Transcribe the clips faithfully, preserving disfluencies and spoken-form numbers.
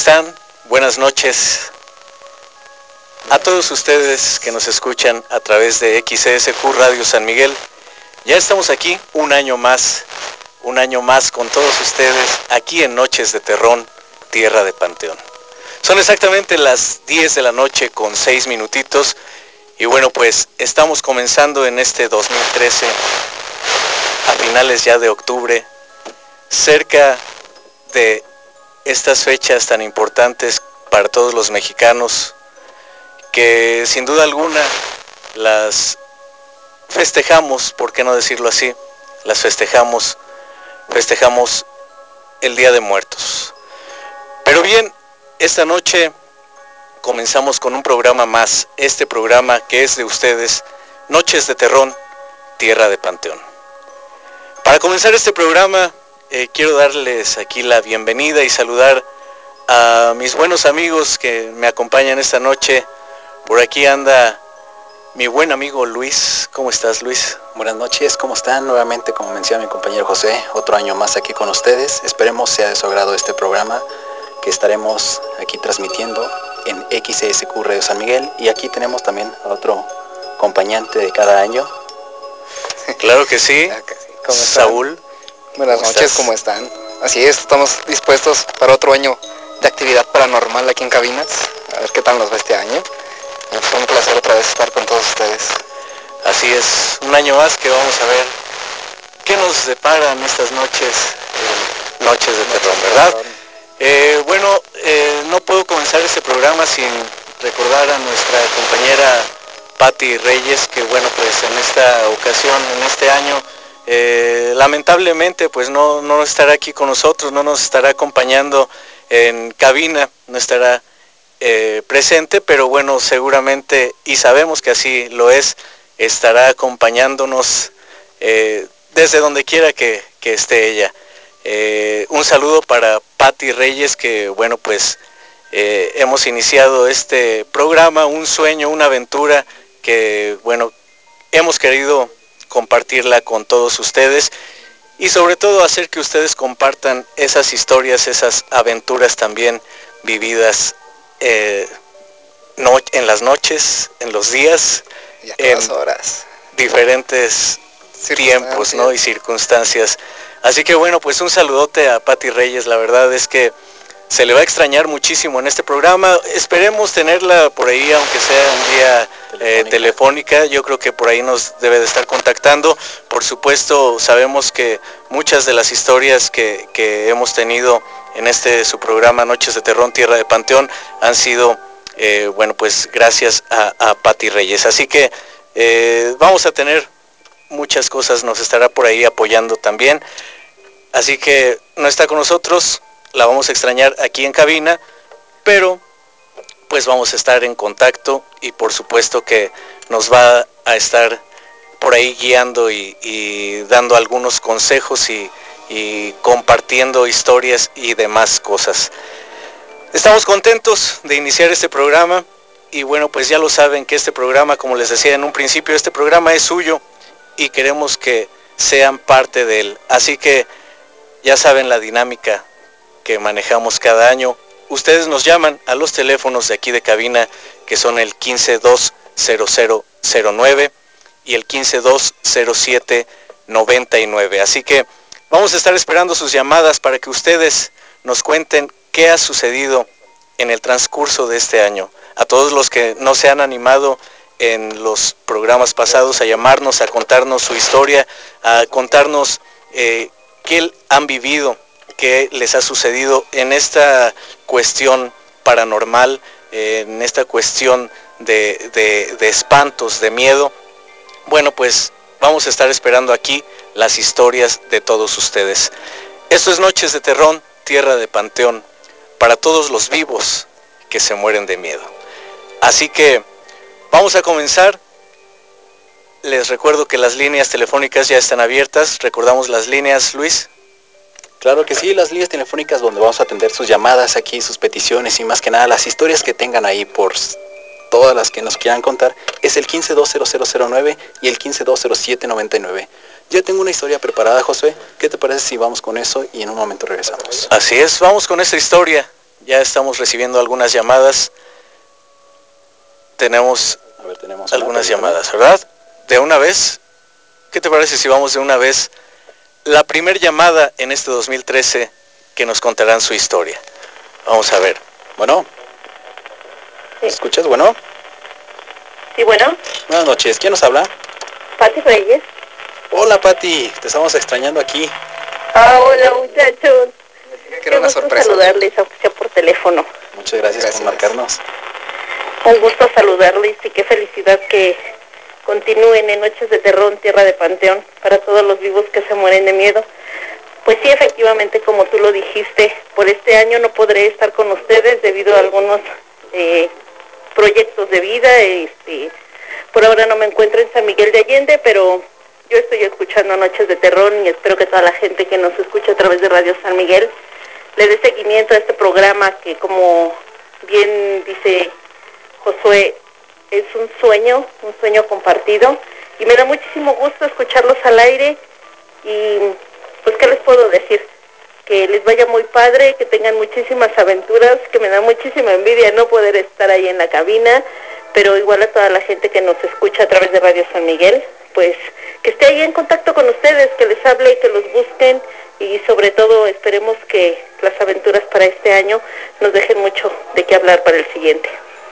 están? Buenas noches a todos ustedes que nos escuchan a través de X C S Q Radio San Miguel. Ya estamos aquí un año más, un año más con todos ustedes aquí en Noches de Terrón, Tierra de Panteón. Son exactamente las diez de la noche con seis minutitos y bueno, pues estamos comenzando en este dos mil trece, a finales ya de octubre, cerca de estas fechas tan importantes para todos los mexicanos, que sin duda alguna las festejamos, ¿por qué no decirlo así? Las festejamos, festejamos el Día de Muertos. Pero bien, esta noche comenzamos con un programa más, este programa que es de ustedes, Noches de Terrón, Tierra de Panteón. Para comenzar este programa, eh, quiero darles aquí la bienvenida y saludar a mis buenos amigos que me acompañan esta noche. Por aquí anda mi buen amigo Luis. ¿Cómo estás, Luis? Buenas noches, ¿cómo están? Nuevamente, como menciona mi compañero José, otro año más aquí con ustedes. Esperemos sea de su agrado este programa que estaremos aquí transmitiendo en X C S Q Radio San Miguel. Y aquí tenemos también a otro acompañante de cada año. Claro que sí, Claro que sí. ¿Cómo están? Saúl. Buenas ¿Cómo noches, estás? ¿cómo están? Así es, estamos dispuestos para otro año de actividad paranormal aquí en cabinas. A ver qué tal nos va este año. Es un placer otra vez estar con todos ustedes. Así es, un año más que vamos a ver qué nos deparan estas noches, eh, noches de terror, ¿verdad? Eh, bueno, eh, no puedo comenzar este programa sin recordar a nuestra compañera Patti Reyes, que bueno, pues en esta ocasión, en este año, eh, lamentablemente pues no, no estará aquí con nosotros, no nos estará acompañando en cabina, no estará eh, presente, pero bueno, seguramente, y sabemos que así lo es, estará acompañándonos eh, desde donde quiera que, que esté ella. Eh, un saludo para Patti Reyes, que bueno, pues eh, hemos iniciado este programa, un sueño, una aventura que bueno, hemos querido compartirla con todos ustedes y sobre todo hacer que ustedes compartan esas historias, esas aventuras también vividas eh, no, en las noches, en los días, Y a en todas horas. diferentes tiempos, ¿no? Y circunstancias. Así que bueno, pues un saludote a Patti Reyes. La verdad es que se le va a extrañar muchísimo en este programa. Esperemos tenerla por ahí, aunque sea un día eh, telefónica. Yo creo que por ahí nos debe de estar contactando. Por supuesto, sabemos que muchas de las historias que, que hemos tenido en este su programa Noches de Terrón, Tierra de Panteón, han sido, eh, bueno, pues gracias a, a Patti Reyes. Así que eh, vamos a tener muchas cosas, nos estará por ahí apoyando también. Así que no está con nosotros, la vamos a extrañar aquí en cabina, pero pues vamos a estar en contacto y por supuesto que nos va a estar por ahí guiando y, y dando algunos consejos y, y compartiendo historias y demás cosas. Estamos contentos de iniciar este programa y bueno, pues ya lo saben que este programa, como les decía en un principio, este programa es suyo y queremos que sean parte de él. Así que ya saben la dinámica que manejamos cada año. Ustedes nos llaman a los teléfonos de aquí de cabina, que son el quince dos cero cero cero nueve y el quince dos cero siete noventa y nueve. Así que vamos a estar esperando sus llamadas para que ustedes nos cuenten qué ha sucedido en el transcurso de este año. A todos los que no se han animado en los programas pasados a llamarnos, a contarnos su historia, a contarnos eh, qué han vivido, qué les ha sucedido en esta cuestión paranormal, eh, en esta cuestión de, de, de espantos, de miedo. Bueno, pues vamos a estar esperando aquí las historias de todos ustedes. Esto es Noches de Terrón, Tierra de Panteón, para todos los vivos que se mueren de miedo. Así que vamos a comenzar. Les recuerdo que las líneas telefónicas ya están abiertas. Recordamos las líneas, Luis. Claro que sí, las líneas telefónicas donde vamos a atender sus llamadas aquí, sus peticiones y más que nada las historias que tengan ahí por todas las que nos quieran contar, es el quince dos cero cero cero nueve y el quince dos cero siete noventa y nueve. Ya tengo una historia preparada, Josué. ¿Qué te parece si vamos con eso y en un momento regresamos? Así es, vamos con esta historia. ya estamos recibiendo algunas llamadas. Tenemos, A ver, tenemos algunas llamadas, ¿verdad? De una vez, ¿qué te parece si vamos de una vez? La primer llamada en este dos mil trece que nos contarán su historia. Vamos a ver. Bueno. ¿Me escuchas? Bueno. Sí, bueno. Buenas noches. ¿Quién nos habla? Pati Reyes. Hola, Pati. Te estamos extrañando aquí. Ah, hola, muchachos. Que era una sorpresa. Saludarles, aunque sea por teléfono. Muchas gracias, gracias por marcarnos. Un gusto saludarles y qué felicidad que continúen en Noches de Terror, Tierra de Panteón, para todos los vivos que se mueren de miedo. Pues sí, efectivamente, como tú lo dijiste, por este año no podré estar con ustedes debido a algunos eh, proyectos de vida. Este, por ahora no me encuentro en San Miguel de Allende, pero yo estoy escuchando Noches de Terror y espero que toda la gente que nos escucha a través de Radio San Miguel le dé seguimiento a este programa que, como bien dice Josué, es un sueño, un sueño compartido, y me da muchísimo gusto escucharlos al aire. Y pues, ¿qué les puedo decir? Que les vaya muy padre, que tengan muchísimas aventuras, que me da muchísima envidia no poder estar ahí en la cabina, pero igual a toda la gente que nos escucha a través de Radio San Miguel, pues que esté ahí en contacto con ustedes, que les hable, que los busquen, y sobre todo esperemos que las aventuras para este año nos dejen mucho de qué hablar para el siguiente.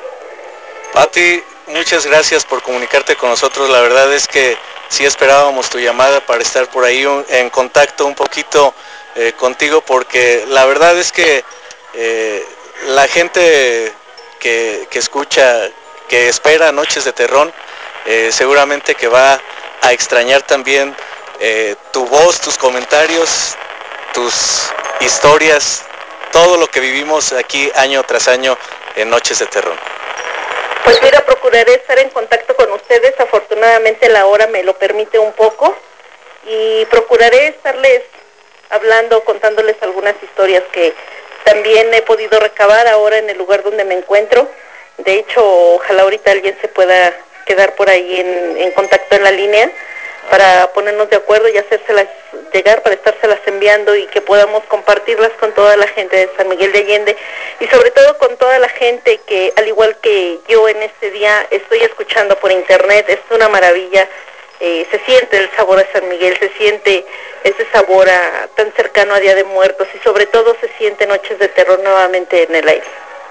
Pati, muchas gracias por comunicarte con nosotros. La verdad es que sí esperábamos tu llamada para estar por ahí un, en contacto un poquito eh, contigo, porque la verdad es que eh, la gente que, que escucha, que espera Noches de Terror, eh, seguramente que va a extrañar también eh, tu voz, tus comentarios, tus historias, todo lo que vivimos aquí año tras año en Noches de Terror. Pues mira, procuraré estar en contacto con ustedes. Afortunadamente la hora me lo permite un poco, y procuraré estarles hablando, contándoles algunas historias que también he podido recabar ahora en el lugar donde me encuentro. De hecho, ojalá ahorita alguien se pueda quedar por ahí en, en contacto en la línea para ponernos de acuerdo y hacérselas llegar, para estárselas enviando y que podamos compartirlas con toda la gente de San Miguel de Allende, y sobre todo con toda la gente que, al igual que yo en este día, estoy escuchando por internet. Es una maravilla. Eh, se siente el sabor a San Miguel, se siente ese sabor a, tan cercano a Día de Muertos, y sobre todo se siente Noches de Terror nuevamente en el aire.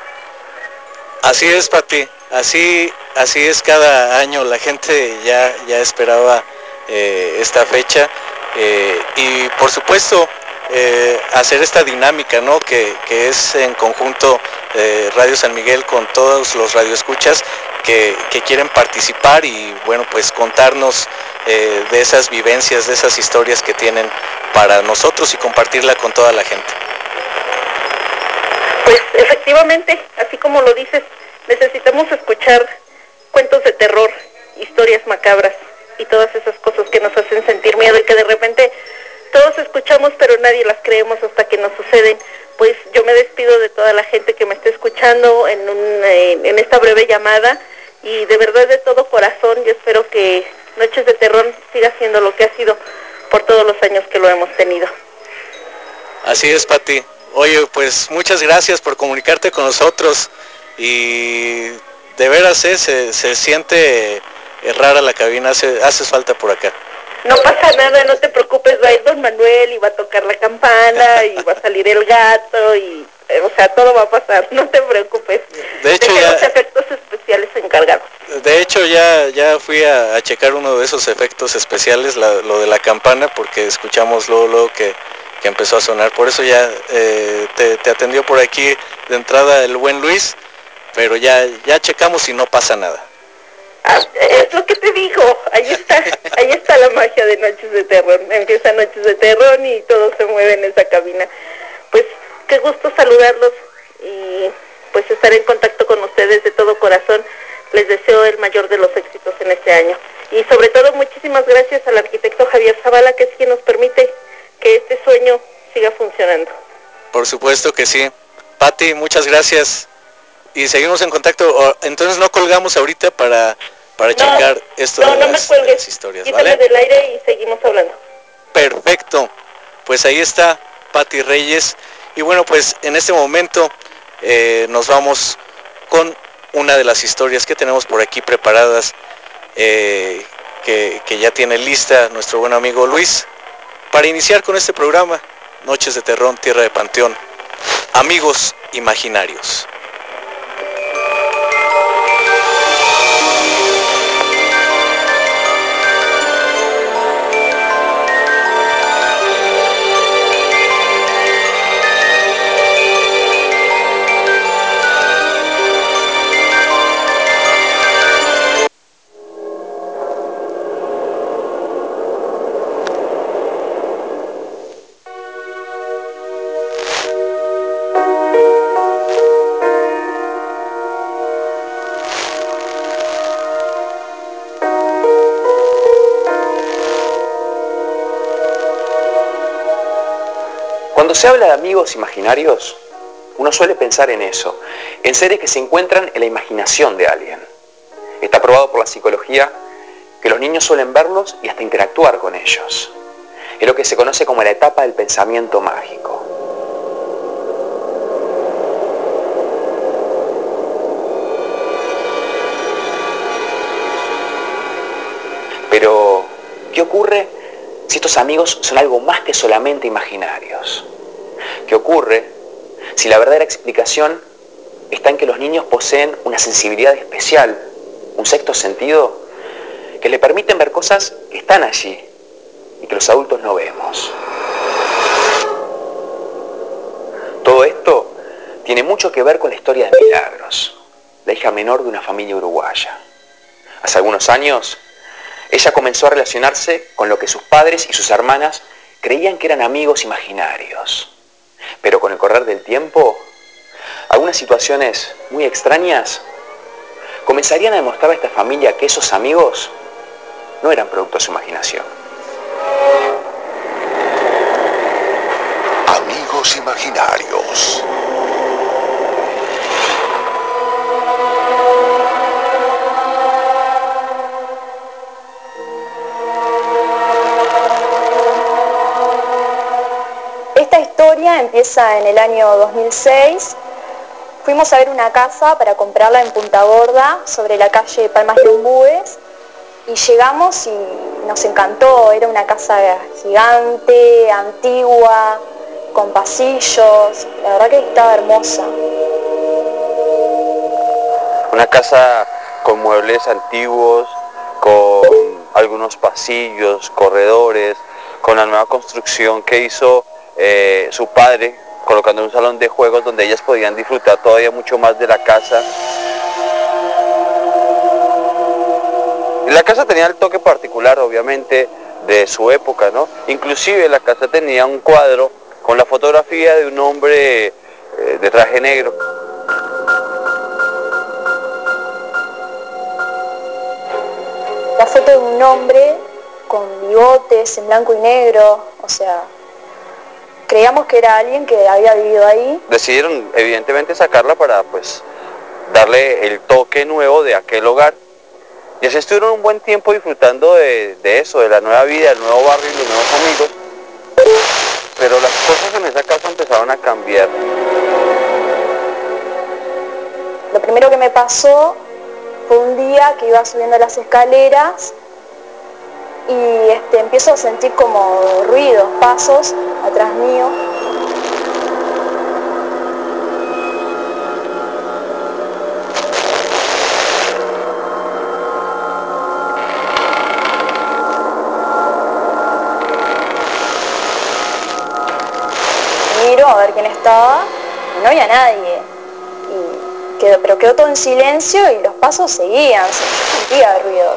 Así es, Pati, así, así es cada año. La gente ya, ya esperaba eh, esta fecha eh, y por supuesto eh, hacer esta dinámica, ¿no? Que, que es en conjunto eh, Radio San Miguel con todos los radioescuchas que, que quieren participar y bueno, pues contarnos eh, de esas vivencias, de esas historias que tienen para nosotros y compartirla con toda la gente. Pues efectivamente, así como lo dices, necesitamos escuchar cuentos de terror, historias macabras y todas esas cosas que nos hacen sentir miedo y que de repente todos escuchamos pero nadie las creemos hasta que nos suceden. Pues yo me despido de toda la gente que me esté escuchando en, un, eh, en esta breve llamada, y de verdad, de todo corazón, yo espero que Noches de Terror siga siendo lo que ha sido por todos los años que lo hemos tenido. Así es, Pati. Oye, pues muchas gracias por comunicarte con nosotros, y de veras eh, se, se siente rara la cabina, hace, haces falta por acá. No pasa nada, no te preocupes, va a ir don Manuel y va a tocar la campana y va a salir el gato y, eh, o sea, todo va a pasar, no te preocupes. De hecho, Deje ya, los efectos especiales encargados. De hecho ya, ya fui a, a checar uno de esos efectos especiales, la, lo de la campana, porque escuchamos luego, luego que, que empezó a sonar. Por eso ya eh, te, te atendió por aquí de entrada el buen Luis, pero ya, ya checamos y no pasa nada. Ah, es lo que te digo, ahí está, ahí está la magia de Noches de Terror. Empieza Noches de Terror y todo se mueve en esa cabina. Pues qué gusto saludarlos y pues estar en contacto con ustedes de todo corazón. Les deseo el mayor de los éxitos en este año. Y sobre todo, muchísimas gracias al arquitecto Javier Zavala, que es quien nos permite que este sueño siga funcionando. Por supuesto que sí. Pati, muchas gracias. Y seguimos en contacto. Entonces no colgamos ahorita para, para no, checar esto no, de, no las, me de las historias, Quítame ¿vale? del aire y seguimos hablando. Perfecto. Pues ahí está Pati Reyes. Y bueno, pues en este momento eh, nos vamos con una de las historias que tenemos por aquí preparadas, eh, que, que ya tiene lista nuestro buen amigo Luis, para iniciar con este programa, Noches de Terror, Tierra de Panteón, Amigos Imaginarios. Cuando se habla de amigos imaginarios, uno suele pensar en eso, en seres que se encuentran en la imaginación de alguien. Está probado por la psicología que los niños suelen verlos y hasta interactuar con ellos. Es lo que se conoce como la etapa del pensamiento mágico. Pero, ¿qué ocurre si estos amigos son algo más que solamente imaginarios? ¿Qué ocurre si la verdadera explicación está en que los niños poseen una sensibilidad especial, un sexto sentido, que le permiten ver cosas que están allí y que los adultos no vemos? Todo esto tiene mucho que ver con la historia de Milagros, la hija menor de una familia uruguaya. Hace algunos años, ella comenzó a relacionarse con lo que sus padres y sus hermanas creían que eran amigos imaginarios. Pero con el correr del tiempo, algunas situaciones muy extrañas comenzarían a demostrar a esta familia que esos amigos no eran producto de su imaginación. Amigos imaginarios. Esta historia empieza en el año dos mil seis. Fuimos a ver una casa para comprarla en Punta Gorda, sobre la calle Palmas de Ombúes, y llegamos y nos encantó. Era una casa gigante, antigua, con pasillos. La verdad que estaba hermosa. Una casa con muebles antiguos, con algunos pasillos, corredores, con la nueva construcción que hizo eh, su padre, colocando un salón de juegos donde ellas podían disfrutar todavía mucho más de la casa. Y la casa tenía el toque particular, obviamente, de su época, ¿no? Inclusive la casa tenía un cuadro con la fotografía de un hombre eh, de traje negro. La foto de un hombre con bigotes en blanco y negro, o sea, creíamos que era alguien que había vivido ahí. Decidieron evidentemente sacarla para pues darle el toque nuevo de aquel hogar. Y así estuvieron un buen tiempo disfrutando de, de eso, de la nueva vida, del nuevo barrio y los nuevos amigos. Pero las cosas en esa casa empezaron a cambiar. Lo primero que me pasó fue un día que iba subiendo las escaleras y este, empiezo a sentir como ruidos, pasos atrás mío. Miro a ver quién estaba y no había nadie. Y quedó, pero quedó todo en silencio y los pasos seguían, yo sentía ruidos.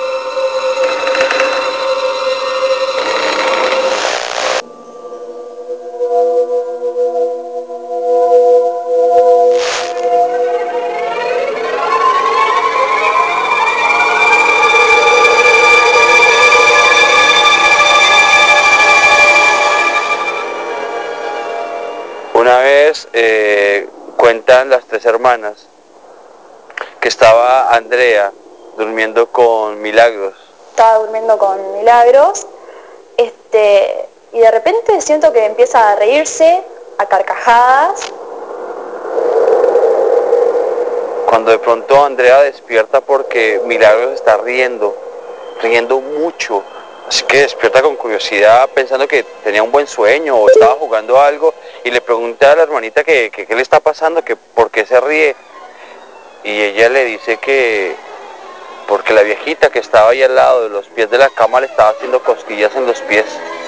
Una vez eh, cuentan las tres hermanas que estaba Andrea durmiendo con Milagros. Estaba durmiendo con Milagros, este, y de repente siento que empieza a reírse a carcajadas. cuando de pronto Andrea despierta porque Milagros está riendo, riendo mucho. Así que despierta con curiosidad pensando que tenía un buen sueño o estaba jugando algo y le pregunta a la hermanita que qué le está pasando, que por qué se ríe. Y ella le dice que porque la viejita que estaba ahí al lado de los pies de la cama le estaba haciendo cosquillas en los pies.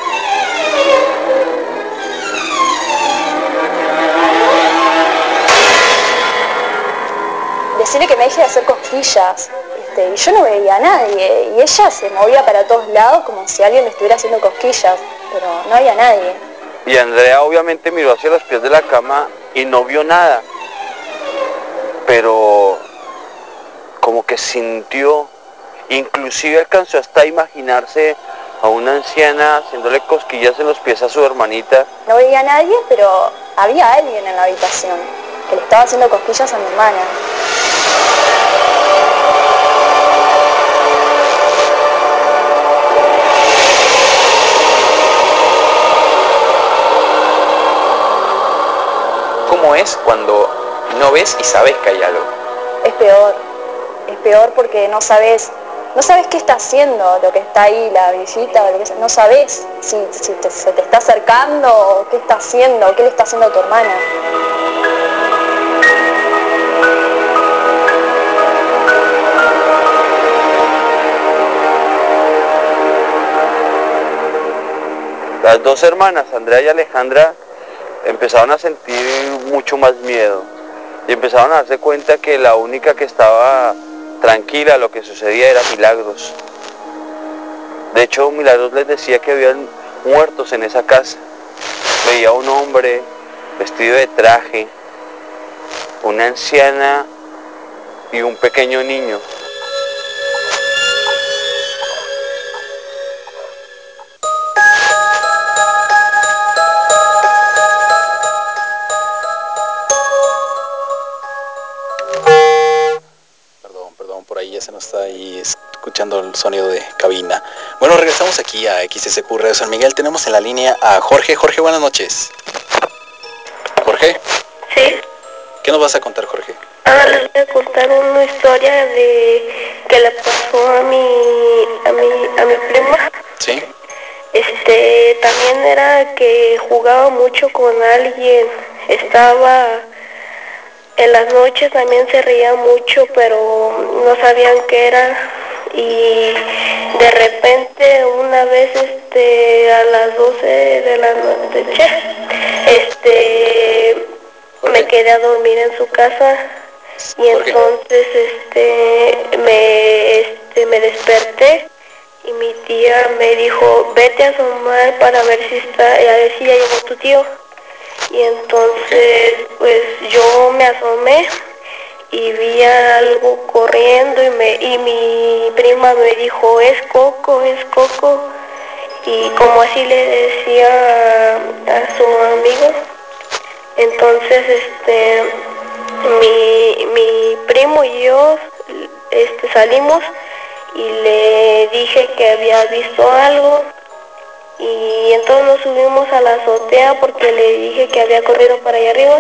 Decirle que me deje de hacer cosquillas. Este, y yo no veía a nadie. Y ella se movía para todos lados como si alguien le estuviera haciendo cosquillas. Pero no había nadie. Y Andrea obviamente miró hacia los pies de la cama y no vio nada. Pero como que sintió, inclusive alcanzó hasta a imaginarse a una anciana haciéndole cosquillas en los pies a su hermanita. No veía a nadie, pero había alguien en la habitación que le estaba haciendo cosquillas a mi hermana. ¿Cómo es cuando no ves y sabes que hay algo? Es peor, es peor porque no sabes, no sabes qué está haciendo lo que está ahí, la visita, o lo que sea. No sabes si, si te, se te está acercando o qué está haciendo, o qué le está haciendo a tu hermana. Las dos hermanas, Andrea y Alejandra, empezaron a sentir mucho más miedo y empezaron a darse cuenta que la única que estaba tranquila a lo que sucedía era Milagros. De hecho, Milagros les decía que habían muertos en esa casa. Veía un hombre vestido de traje, una anciana y un pequeño niño. Por ahí ya se nos está ahí escuchando el sonido de cabina. Bueno, regresamos aquí a X S Q Radio San Miguel. Tenemos en la línea a Jorge. Jorge, buenas noches. Jorge. Sí. ¿Qué nos vas a contar, Jorge? Ahora les voy a contar una historia de que le pasó a mi a mi a mi prima. Sí. Este, también era que jugaba mucho con alguien. Estaba en las noches, también se reía mucho, pero no sabían qué era. Y de repente una vez este a las doce de la noche este me quedé a dormir en su casa y entonces este me este me desperté y mi tía me dijo, vete a asomar para ver si está, a ver si ya llegó tu tío. Y entonces pues yo me asomé y vi algo corriendo y me y mi prima me dijo, es Coco, es Coco. Y como así le decía a, a su amigo, entonces este mi, mi primo y yo este salimos y le dije que había visto algo y entonces nos subimos a la azotea porque le dije que había corrido para allá arriba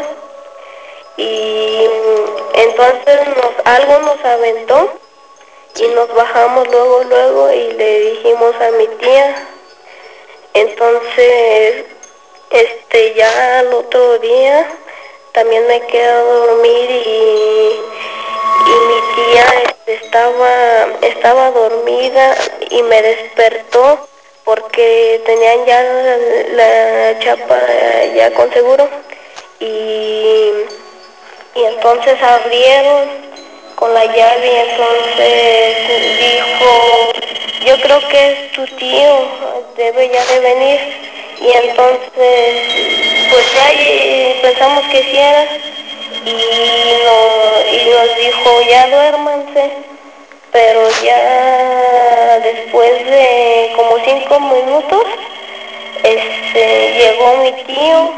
y entonces nos, algo nos aventó y nos bajamos luego luego y le dijimos a mi tía. Entonces este ya al otro día también me quedé a dormir y, y mi tía este, estaba estaba dormida y me despertó porque tenían ya la, la chapa ya con seguro y, y entonces abrieron con la llave y entonces dijo, yo creo que es tu tío, debe ya de venir. Y entonces pues ya y pensamos que sí era y, no, y nos dijo, ya duérmanse. Pero ya después de como cinco minutos este llegó mi tío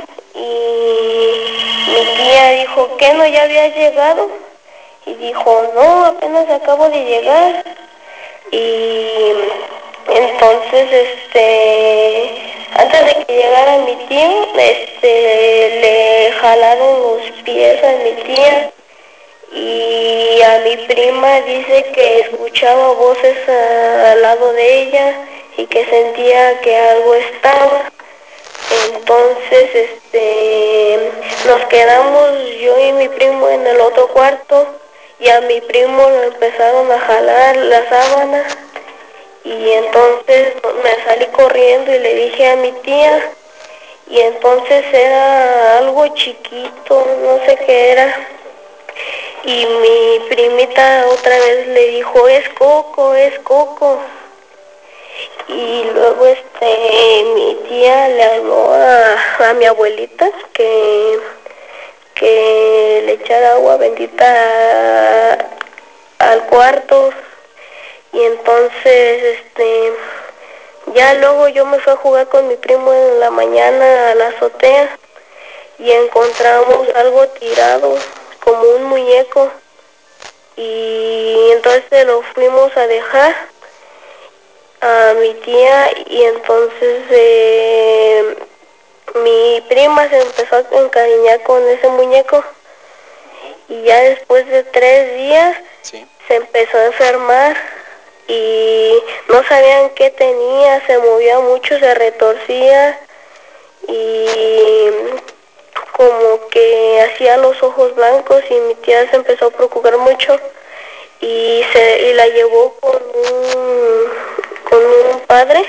y mi tía dijo, ¿qué no ya había llegado? Y dijo, no, apenas acabo de llegar. Y entonces este antes de que llegara mi tío este le jalaron los pies a mi tía y a mi prima dice que escuchaba voces a, al lado de ella y que sentía que algo estaba. Entonces, este, nos quedamos yo y mi primo en el otro cuarto y a mi primo lo empezaron a jalar la sábana y entonces me salí corriendo y le dije a mi tía y entonces era algo chiquito, no sé qué era. Y mi primita otra vez le dijo, es Coco, es Coco. Y luego este mi tía le habló a, a mi abuelita que, que le echara agua bendita a, al cuarto. Y entonces este ya luego yo me fui a jugar con mi primo en la mañana a la azotea y encontramos algo tirado como un muñeco y entonces lo fuimos a dejar a mi tía y entonces eh, mi prima se empezó a encariñar con ese muñeco y ya después de tres días sí. Se empezó a enfermar y no sabían qué tenía, se movía mucho, se retorcía y como que hacía los ojos blancos y mi tía se empezó a preocupar mucho y se y la llevó con un con un padre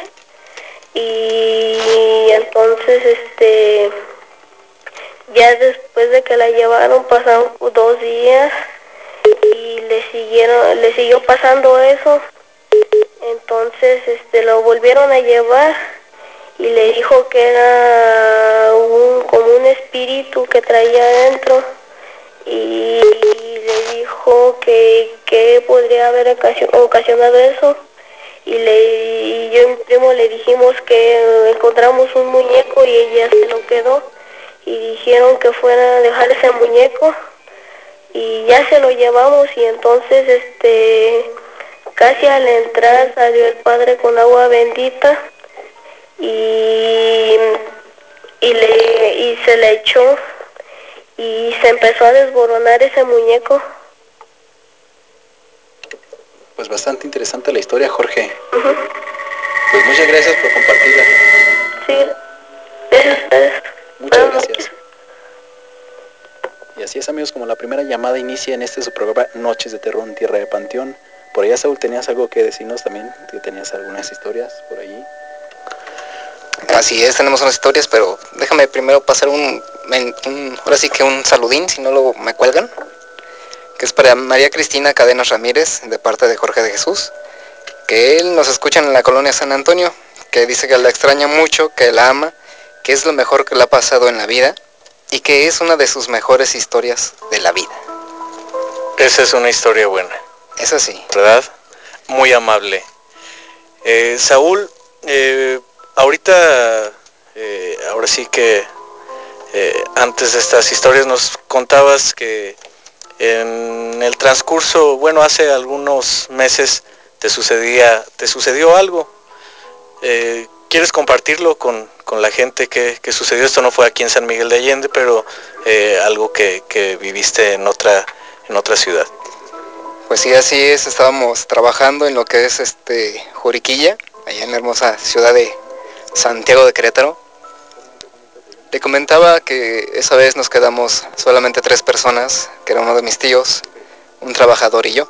y entonces este ya después de que la llevaron pasaron dos días y le siguieron le siguió pasando eso. Entonces este lo volvieron a llevar y le dijo que era un como un espíritu que traía adentro y le dijo que, que podría haber ocasionado eso y, le, y yo y mi primo le dijimos que encontramos un muñeco y ella se lo quedó y dijeron que fuera a dejar ese muñeco y ya se lo llevamos y entonces este casi al entrar salió el padre con agua bendita y, y, le, y se le echó y se empezó a desboronar ese muñeco. Pues bastante interesante la historia, Jorge. Uh-huh. Pues muchas gracias por compartirla. Sí, gracias a ustedes. Muchas uh-huh. gracias. Y así es, amigos, como la primera llamada inicia en este su programa Noches de Terror en Tierra de Panteón. Por allá, Saúl, ¿tenías algo que decirnos también? ¿Que tenías algunas historias por allí? Así es, tenemos unas historias, pero déjame primero pasar un, un ahora sí que un saludín, si no luego me cuelgan, que es para María Cristina Cadenas Ramírez, de parte de Jorge de Jesús, que él nos escucha en la colonia San Antonio, que dice que la extraña mucho, que la ama, que es lo mejor que le ha pasado en la vida y que es una de sus mejores historias de la vida. Esa es una historia buena. Es así. ¿Verdad? Muy amable. Eh, Saúl, eh, ahorita, eh, ahora sí que eh, antes de estas historias nos contabas que en el transcurso, bueno, hace algunos meses te sucedía, te sucedió algo. Eh, ¿Quieres compartirlo con, con la gente que, que sucedió? Esto no fue aquí en San Miguel de Allende, pero eh, algo que, que viviste en otra, en otra ciudad. Pues sí, así es, estábamos trabajando en lo que es este Juriquilla, allá en la hermosa ciudad de Santiago de Querétaro. Te comentaba que esa vez nos quedamos solamente tres personas, que era uno de mis tíos, un trabajador y yo.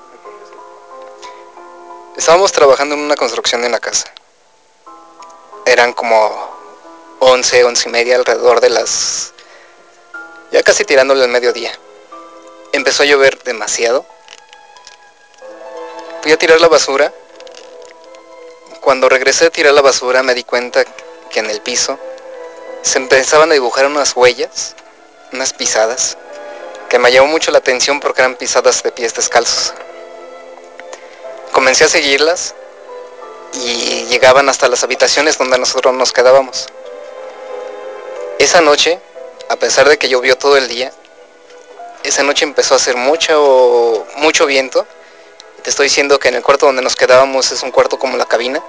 Estábamos trabajando en una construcción en la casa. Eran como once, once y media, alrededor de las... ya casi tirándole al mediodía. Empezó a llover demasiado. Fui a tirar la basura. Cuando regresé a tirar la basura me di cuenta que en el piso se empezaban a dibujar unas huellas, unas pisadas, que me llamó mucho la atención porque eran pisadas de pies descalzos. Comencé a seguirlas y llegaban hasta las habitaciones donde nosotros nos quedábamos. Esa noche, a pesar de que llovió todo el día, esa noche empezó a hacer mucho, mucho viento. Te estoy diciendo que en el cuarto donde nos quedábamos es un cuarto como la cabina.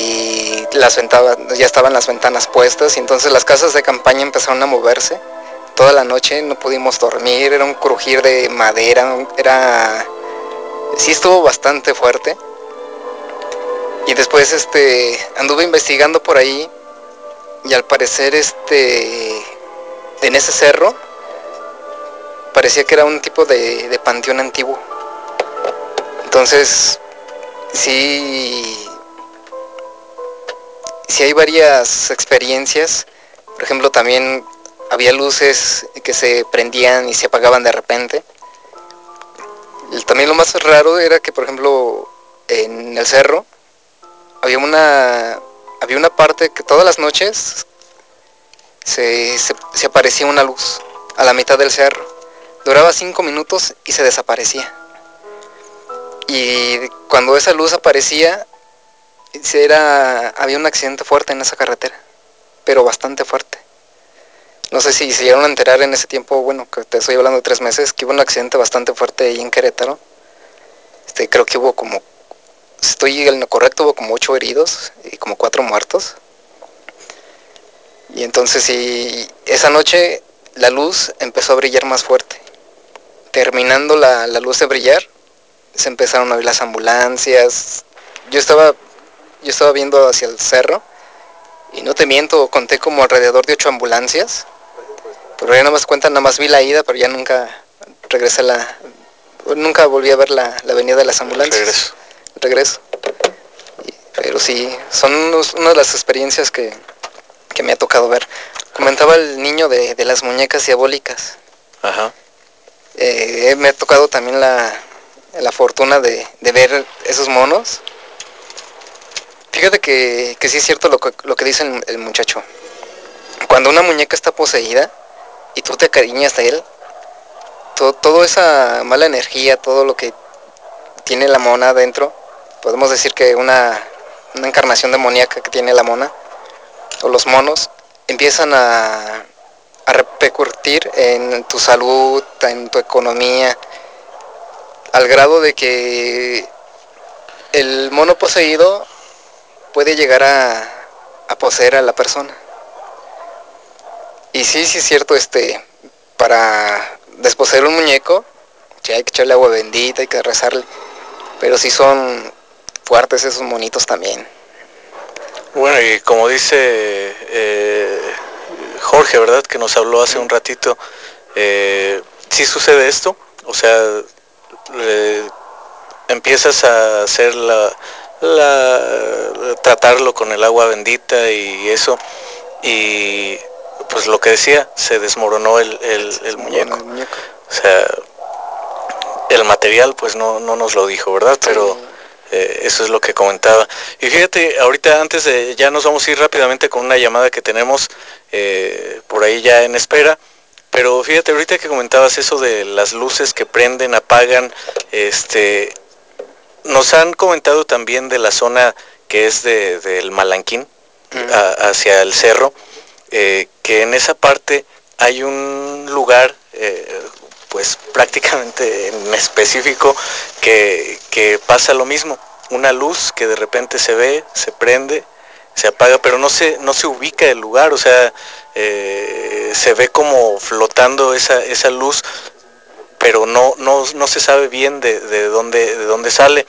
Y las ventanas, ya estaban las ventanas puestas y entonces las casas de campaña empezaron a moverse toda la noche, no pudimos dormir, era un crujir de madera, era... sí estuvo bastante fuerte. Y después este anduve investigando por ahí y al parecer este en ese cerro parecía que era un tipo de, de panteón antiguo. Entonces sí, sí hay varias experiencias. Por ejemplo, también había luces que se prendían y se apagaban de repente. Y también lo más raro era que, por ejemplo, en el cerro había una había una parte que todas las noches se, se, se aparecía una luz a la mitad del cerro. Duraba cinco minutos y se desaparecía. Y cuando esa luz aparecía, era, había un accidente fuerte en esa carretera, pero bastante fuerte. No sé si se llegaron a enterar en ese tiempo, bueno, que te estoy hablando de tres meses, que hubo un accidente bastante fuerte ahí en Querétaro. Este, creo que hubo como, si estoy en lo correcto, hubo como ocho heridos y como cuatro muertos. Y entonces sí, esa noche la luz empezó a brillar más fuerte. Terminando la, la luz de brillar, se empezaron a oír las ambulancias. Yo estaba, yo estaba viendo hacia el cerro y no te miento, conté como alrededor de ocho ambulancias. Pero ya nada más cuenta, nada más vi la ida, pero ya nunca regresé a la... Nunca volví a ver la, la venida de las ambulancias. Regreso. Regreso. Y, pero sí, son unos, una de las experiencias que, que me ha tocado ver. Comentaba el niño de, de las muñecas diabólicas. Ajá. Eh, me ha tocado también la, la fortuna de, de ver esos monos. Fíjate que, que sí es cierto lo que, lo que dice el, el muchacho. Cuando una muñeca está poseída y tú te acariñas de él, todo, toda esa mala energía, todo lo que tiene la mona adentro, podemos decir que una, una encarnación demoníaca que tiene la mona, o los monos, empiezan a, a repercutir en tu salud, en tu economía, al grado de que el mono poseído puede llegar a, a poseer a la persona. Y sí, sí es cierto, este, para desposeer un muñeco, sí hay que echarle agua bendita, hay que rezarle, pero sí son fuertes esos monitos también. Bueno, y como dice eh, Jorge, ¿verdad? Que nos habló hace un ratito, eh, sí sucede esto, o sea, eh, empiezas a hacer la, la, tratarlo con el agua bendita y eso, y pues lo que decía, se desmoronó el, el, el muñeco. el muñeco. O sea, el material pues no, no nos lo dijo, ¿verdad? Pero Sí. eh, eso es lo que comentaba. Y fíjate, ahorita antes de, ya nos vamos a ir rápidamente con una llamada que tenemos eh, por ahí ya en espera. Pero fíjate, ahorita que comentabas eso de las luces que prenden, apagan, este, nos han comentado también de la zona que es de, del Malanquín, Mm. a, hacia el cerro, eh, que en esa parte hay un lugar, eh, pues prácticamente en específico, que, que pasa lo mismo, una luz que de repente se ve, se prende, se apaga, pero no se, no se ubica el lugar, o sea, eh, se ve como flotando esa, esa luz, pero no, no, no se sabe bien de, de, dónde, de dónde sale.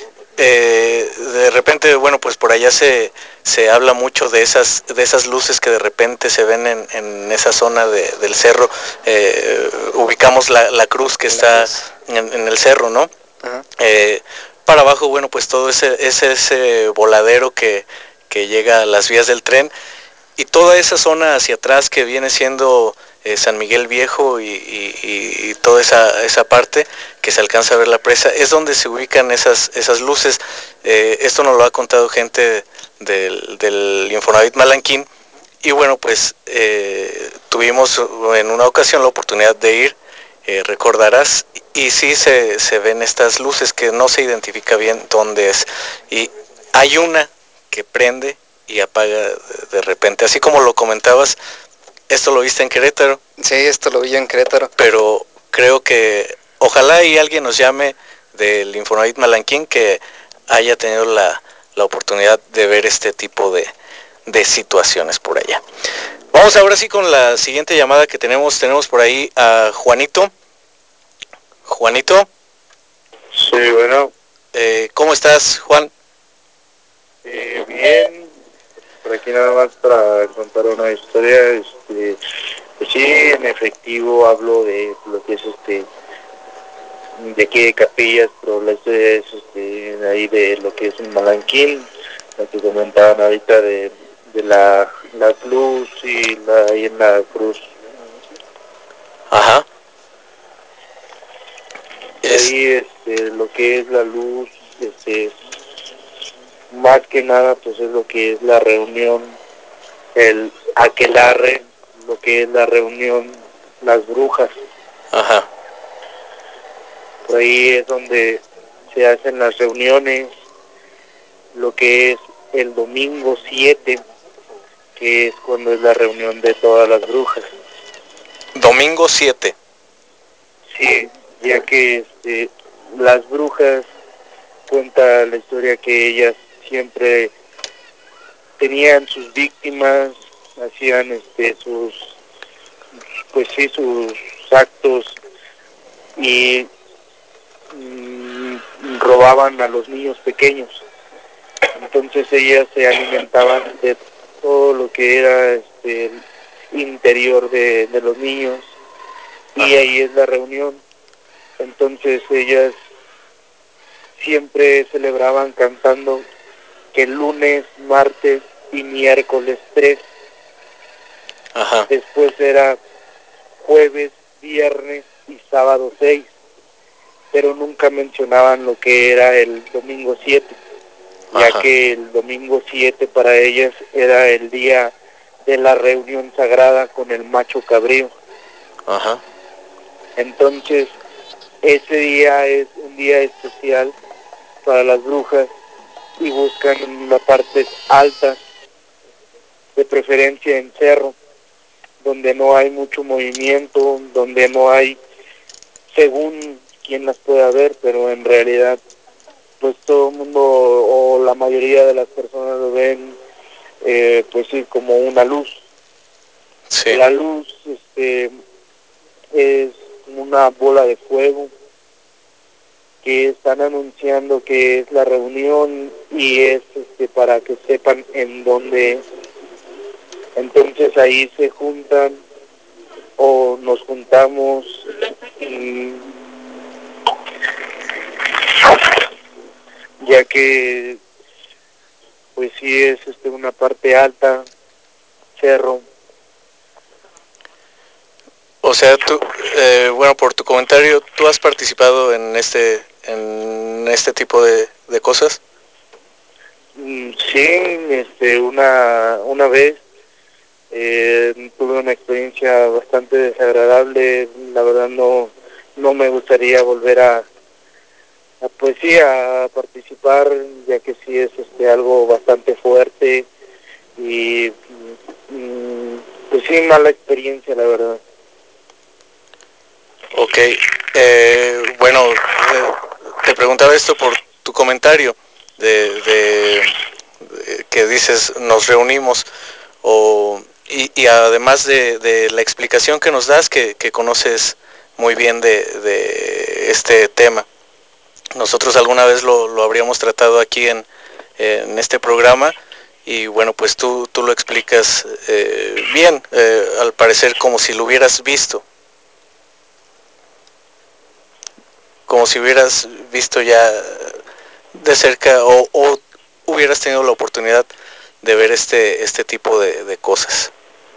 Eh, de repente, bueno, pues por allá se, se habla mucho de esas, de esas luces que de repente se ven en, en esa zona de, del cerro. Eh, ubicamos la, la cruz que está en, en el cerro, ¿no? Ajá. Eh, para abajo, bueno, pues todo ese, ese, ese voladero que, que llega a las vías del tren, y toda esa zona hacia atrás que viene siendo eh, San Miguel Viejo y, y, y toda esa, esa parte que se alcanza a ver la presa, es donde se ubican esas, esas luces. Eh, esto nos lo ha contado gente del, del Infonavit Malanquín, y bueno, pues eh, tuvimos en una ocasión la oportunidad de ir, eh, recordarás, y sí se, se ven estas luces que no se identifica bien dónde es, y hay una que prende y apaga de, de repente, así como lo comentabas. Esto lo viste en Querétaro. Sí, esto lo vi yo en Querétaro. Pero creo que ojalá y alguien nos llame del Infonavit Malanquín que haya tenido la, la oportunidad de ver este tipo de, de situaciones por allá. Vamos ahora sí con la siguiente llamada que tenemos. Tenemos por ahí a Juanito. Juanito. Sí, bueno. Eh, ¿Cómo estás, Juan? Eh, bien. Por aquí nada más para contar una historia. Este, pues sí, en efectivo hablo de lo que es este, de aquí de Capillas, pero la historia es este, de ahí de lo que es un Malanquín, lo que comentaban ahorita de, de la, la cruz y la, ahí en la cruz. Ajá. Ahí este, lo que es la luz, este, más que nada pues es lo que es la reunión, el aquelarre, lo que es la reunión, las brujas. Ajá. Por ahí es donde se hacen las reuniones, lo que es el domingo siete, que es cuando es la reunión de todas las brujas. Domingo siete. Sí, ya que este, las brujas, cuenta la historia que ellas siempre tenían sus víctimas, hacían este sus, pues sí, sus actos y mmm, robaban a los niños pequeños. Entonces ellas se alimentaban de todo lo que era este el interior de, de los niños, y ahí es la reunión. Entonces ellas siempre celebraban cantando que el lunes, martes y miércoles tres. Ajá. Después era jueves, viernes y sábado seis, pero nunca mencionaban lo que era el domingo siete, ya Ajá. que el domingo siete para ellas era el día de la reunión sagrada con el macho cabrío. Ajá. Entonces, ese día es un día especial para las brujas y buscan las partes altas, de preferencia en cerro, donde no hay mucho movimiento, donde no hay, según quien las pueda ver, pero en realidad pues todo el mundo o la mayoría de las personas lo ven eh, pues sí, como una luz. Sí. La luz este es una bola de fuego que están anunciando que es la reunión y es este para que sepan en dónde. Entonces ahí se juntan o nos juntamos y, ya que pues sí es este una parte alta, cerro. O sea, tú, eh, bueno, por tu comentario, ¿tú has participado en este, en este tipo de, de cosas? Sí, este, una, una vez eh, tuve una experiencia bastante desagradable. La verdad no, no me gustaría volver a, a pues sí, a participar, ya que sí es este algo bastante fuerte y mm, pues sí, mala experiencia, la verdad. Ok, eh, bueno, eh, te preguntaba esto por tu comentario de, de, de que dices nos reunimos, o, y, y además de, de la explicación que nos das, que, que conoces muy bien de, de este tema. Nosotros alguna vez lo, lo habríamos tratado aquí en, en este programa, y bueno, pues tú, tú lo explicas eh, bien, eh, al parecer como si lo hubieras visto. Como si hubieras visto ya de cerca o, o hubieras tenido la oportunidad de ver este este tipo de, de cosas.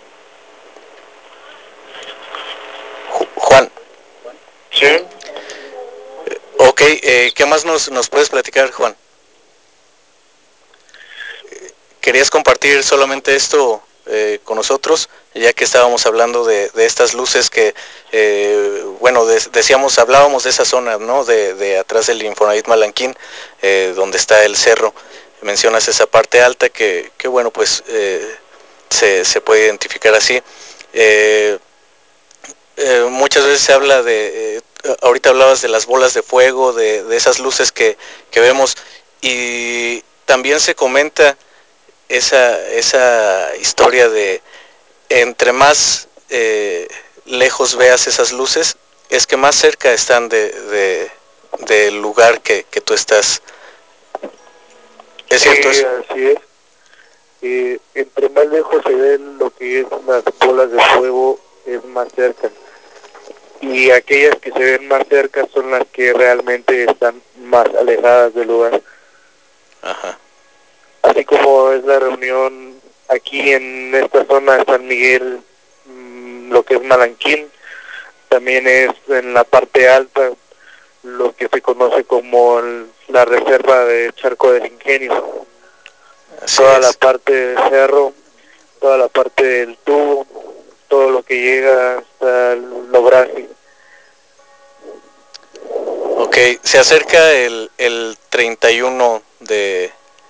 Juan. Sí. Ok, eh, ¿qué más nos, nos puedes platicar, Juan? ¿Querías compartir solamente esto eh, con nosotros, ya que estábamos hablando de, de estas luces que, eh, bueno, de, decíamos, hablábamos de esa zona, ¿no? De, de atrás del Infonavit Malanquín, eh, donde está el cerro. Mencionas esa parte alta que, que bueno, pues eh, se, se puede identificar así. Eh, eh, muchas veces se habla de, eh, ahorita hablabas de las bolas de fuego, de, de esas luces que, que vemos, y también se comenta esa, esa historia de entre más eh, lejos veas esas luces, es que más cerca están de, de, del lugar que, que tú estás. ¿Es Sí, cierto eso? así es. Eh, entre más lejos se ven lo que es las bolas de fuego, es más cerca. Y aquellas que se ven más cerca son las que realmente están más alejadas del lugar. Ajá. Así como es la reunión aquí en esta zona de San Miguel, mmm, lo que es Malanquín, también es en la parte alta, lo que se conoce como el, la reserva de Charco del Ingenio. Así toda es. la parte del cerro, toda la parte del tubo, todo lo que llega hasta el Lobraje. Ok, se acerca el, el treinta y uno de,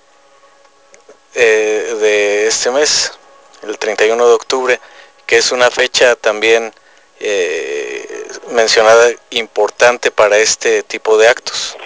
eh, de este mes, el treinta y uno de octubre, que es una fecha también eh, mencionada importante para este tipo de actos.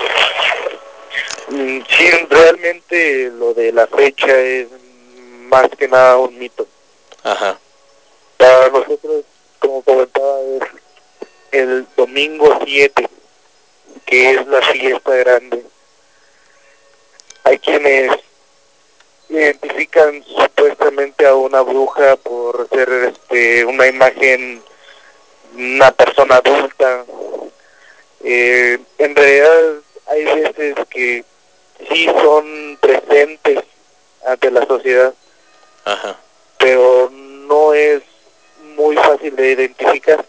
Sí, realmente lo de la fecha es más que nada un mito. Ajá. Para nosotros, como comentaba, es el domingo siete, que es la fiesta grande. Hay quienes identifican supuestamente a una bruja por ser este, una imagen, una persona adulta. Eh, en realidad hay veces que sí son presentes ante la sociedad. Ajá. Pero no es muy fácil de identificar.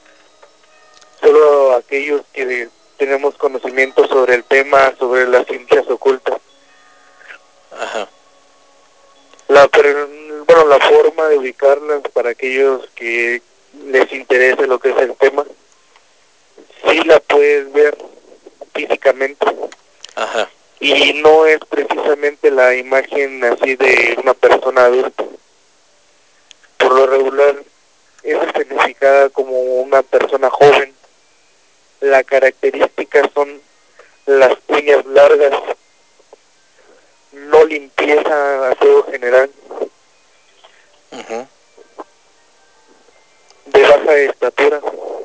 Solo aquellos que tenemos conocimiento sobre el tema, sobre las ciencias ocultas. Ajá. La, pero, bueno, la forma de ubicarlas para aquellos que les interese lo que es el tema, sí la puedes ver físicamente. Ajá. Y no es precisamente la imagen así de una persona adulta. Por lo regular es escenificada como una persona joven. La característica son las uñas largas, no limpieza a todo general, uh-huh, de baja estatura.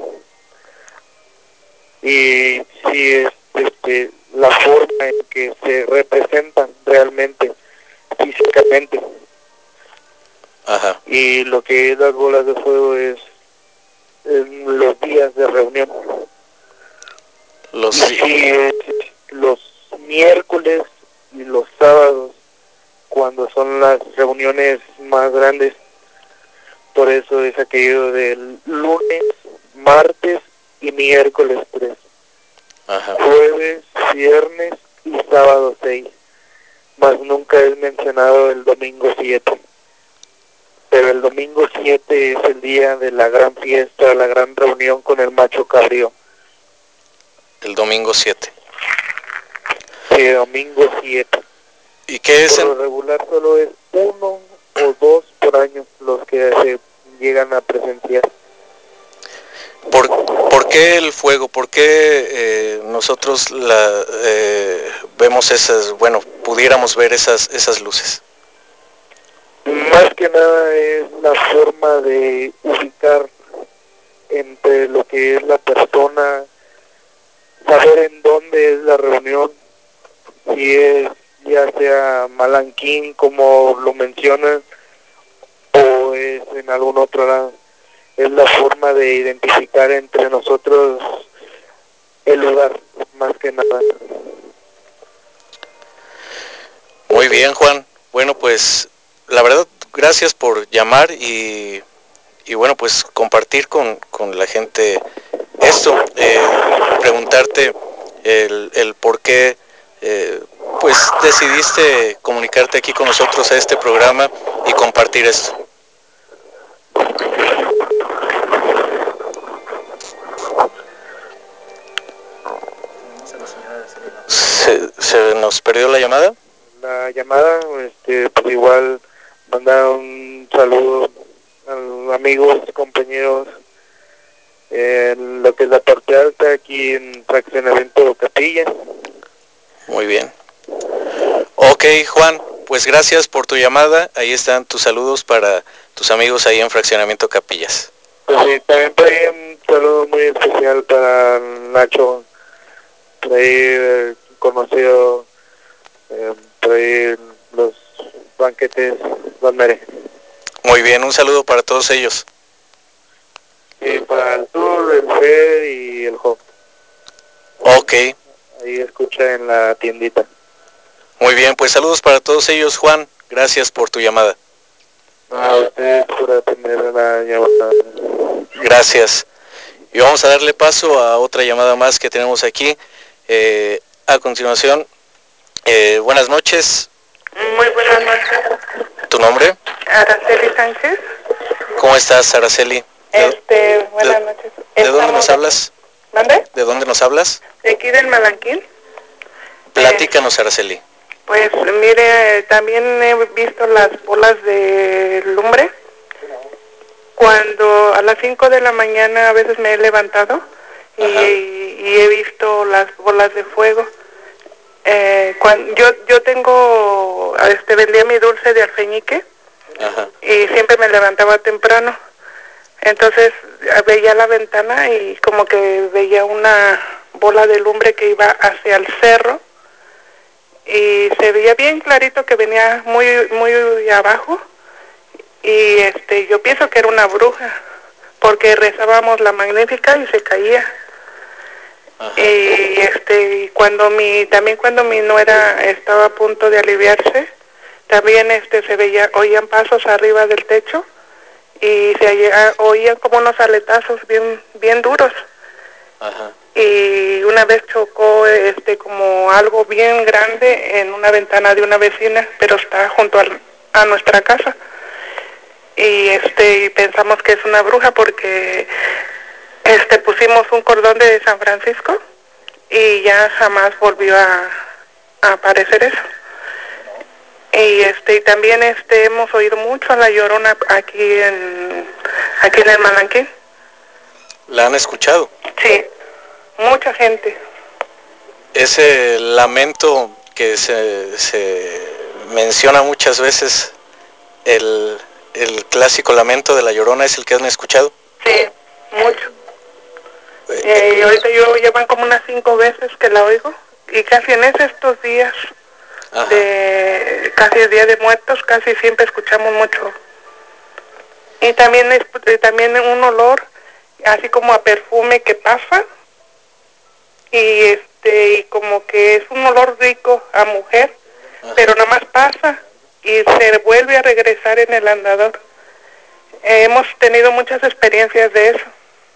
Y si es este, la forma en que se representan realmente, físicamente. Ajá. Y lo que es las bolas de fuego es en los días de reunión. Los, y si es los miércoles y los sábados, cuando son las reuniones más grandes. Por eso es aquello del lunes, martes y miércoles tres. Ajá. Jueves, viernes y sábado seis. Más nunca es mencionado el domingo siete. Pero el domingo siete es el día de la gran fiesta, la gran reunión con el macho cabrío. El domingo siete. Sí, domingo siete. ¿Y qué es? Por lo regular solo es uno o dos por año los que se llegan a presenciar. ¿Por, ¿por qué el fuego? ¿Por qué eh, nosotros la, eh, vemos esas, bueno, pudiéramos ver esas, esas luces? Más que nada es la forma de ubicar entre lo que es la persona, saber en dónde es la reunión, si es ya sea Malanquín como lo mencionan o es en algún otro lado. Es la forma de identificar entre nosotros el lugar, más que nada. Muy bien, Juan. Bueno, pues la verdad, gracias por llamar y, y bueno, pues compartir con, con la gente esto, eh, preguntarte el, el por qué eh, pues decidiste comunicarte aquí con nosotros a este programa y compartir esto. ¿Se, se nos perdió la llamada? La llamada, este, pues igual mandar un saludo a los amigos, compañeros, en lo que es la parte alta, aquí en Fraccionamiento Capilla. Muy bien. Ok, Juan, pues gracias por tu llamada. Ahí están tus saludos para tus amigos ahí en Fraccionamiento Capillas. Pues sí, también por ahí un saludo muy especial para Nacho, por ahí eh, conocido, eh, por ahí los banquetes Don Mere. Muy bien, un saludo para todos ellos. Y para el Tour, el Fed y el Hop. Ok. Ahí escucha en la tiendita. Muy bien, pues saludos para todos ellos, Juan. Gracias por tu llamada. A ustedes por atender la llamada. Gracias. Y vamos a darle paso a otra llamada más que tenemos aquí. Eh, a continuación, eh, buenas noches. Muy buenas noches. ¿Tu nombre? Araceli Sánchez. ¿Cómo estás, Araceli? Este, buenas noches. ¿De dónde nos hablas? ¿Mande? ¿De dónde nos hablas? De aquí del Malanquín. Platícanos, Araceli. Pues mire, también he visto las bolas de lumbre. Cuando a las cinco de la mañana a veces me he levantado y, y he visto las bolas de fuego. Eh, cuando, yo yo tengo, este vendía mi dulce de alfeñique. Ajá. Y siempre me levantaba temprano. Entonces veía la ventana y como que veía una bola de lumbre que iba hacia el cerro y se veía bien clarito que venía muy muy abajo y este yo pienso que era una bruja porque rezábamos la Magnífica y se caía. Ajá. Y este cuando mi también cuando mi nuera estaba a punto de aliviarse también este se veía oían pasos arriba del techo y se oían como unos aletazos bien bien duros. Ajá. Y una vez chocó este como algo bien grande en una ventana de una vecina, pero está junto al, a nuestra casa. Y este y pensamos que es una bruja porque este pusimos un cordón de San Francisco y ya jamás volvió a, a aparecer eso. Y este y también este hemos oído mucho a la Llorona aquí en aquí en el Malanquín. ¿La han escuchado? Sí, mucha gente. Ese lamento que se, se menciona muchas veces, el, el clásico lamento de la Llorona, ¿es el que han escuchado? Sí, mucho. Eh, y ahorita yo llevan como unas cinco veces que la oigo y casi en ese, estos días Ajá. de casi el Día de Muertos casi siempre escuchamos mucho. Y también es también un olor así como a perfume que pasa y este y como que es un olor rico a mujer, Ajá. pero nada más pasa y se vuelve a regresar en el andador. Eh, hemos tenido muchas experiencias de eso.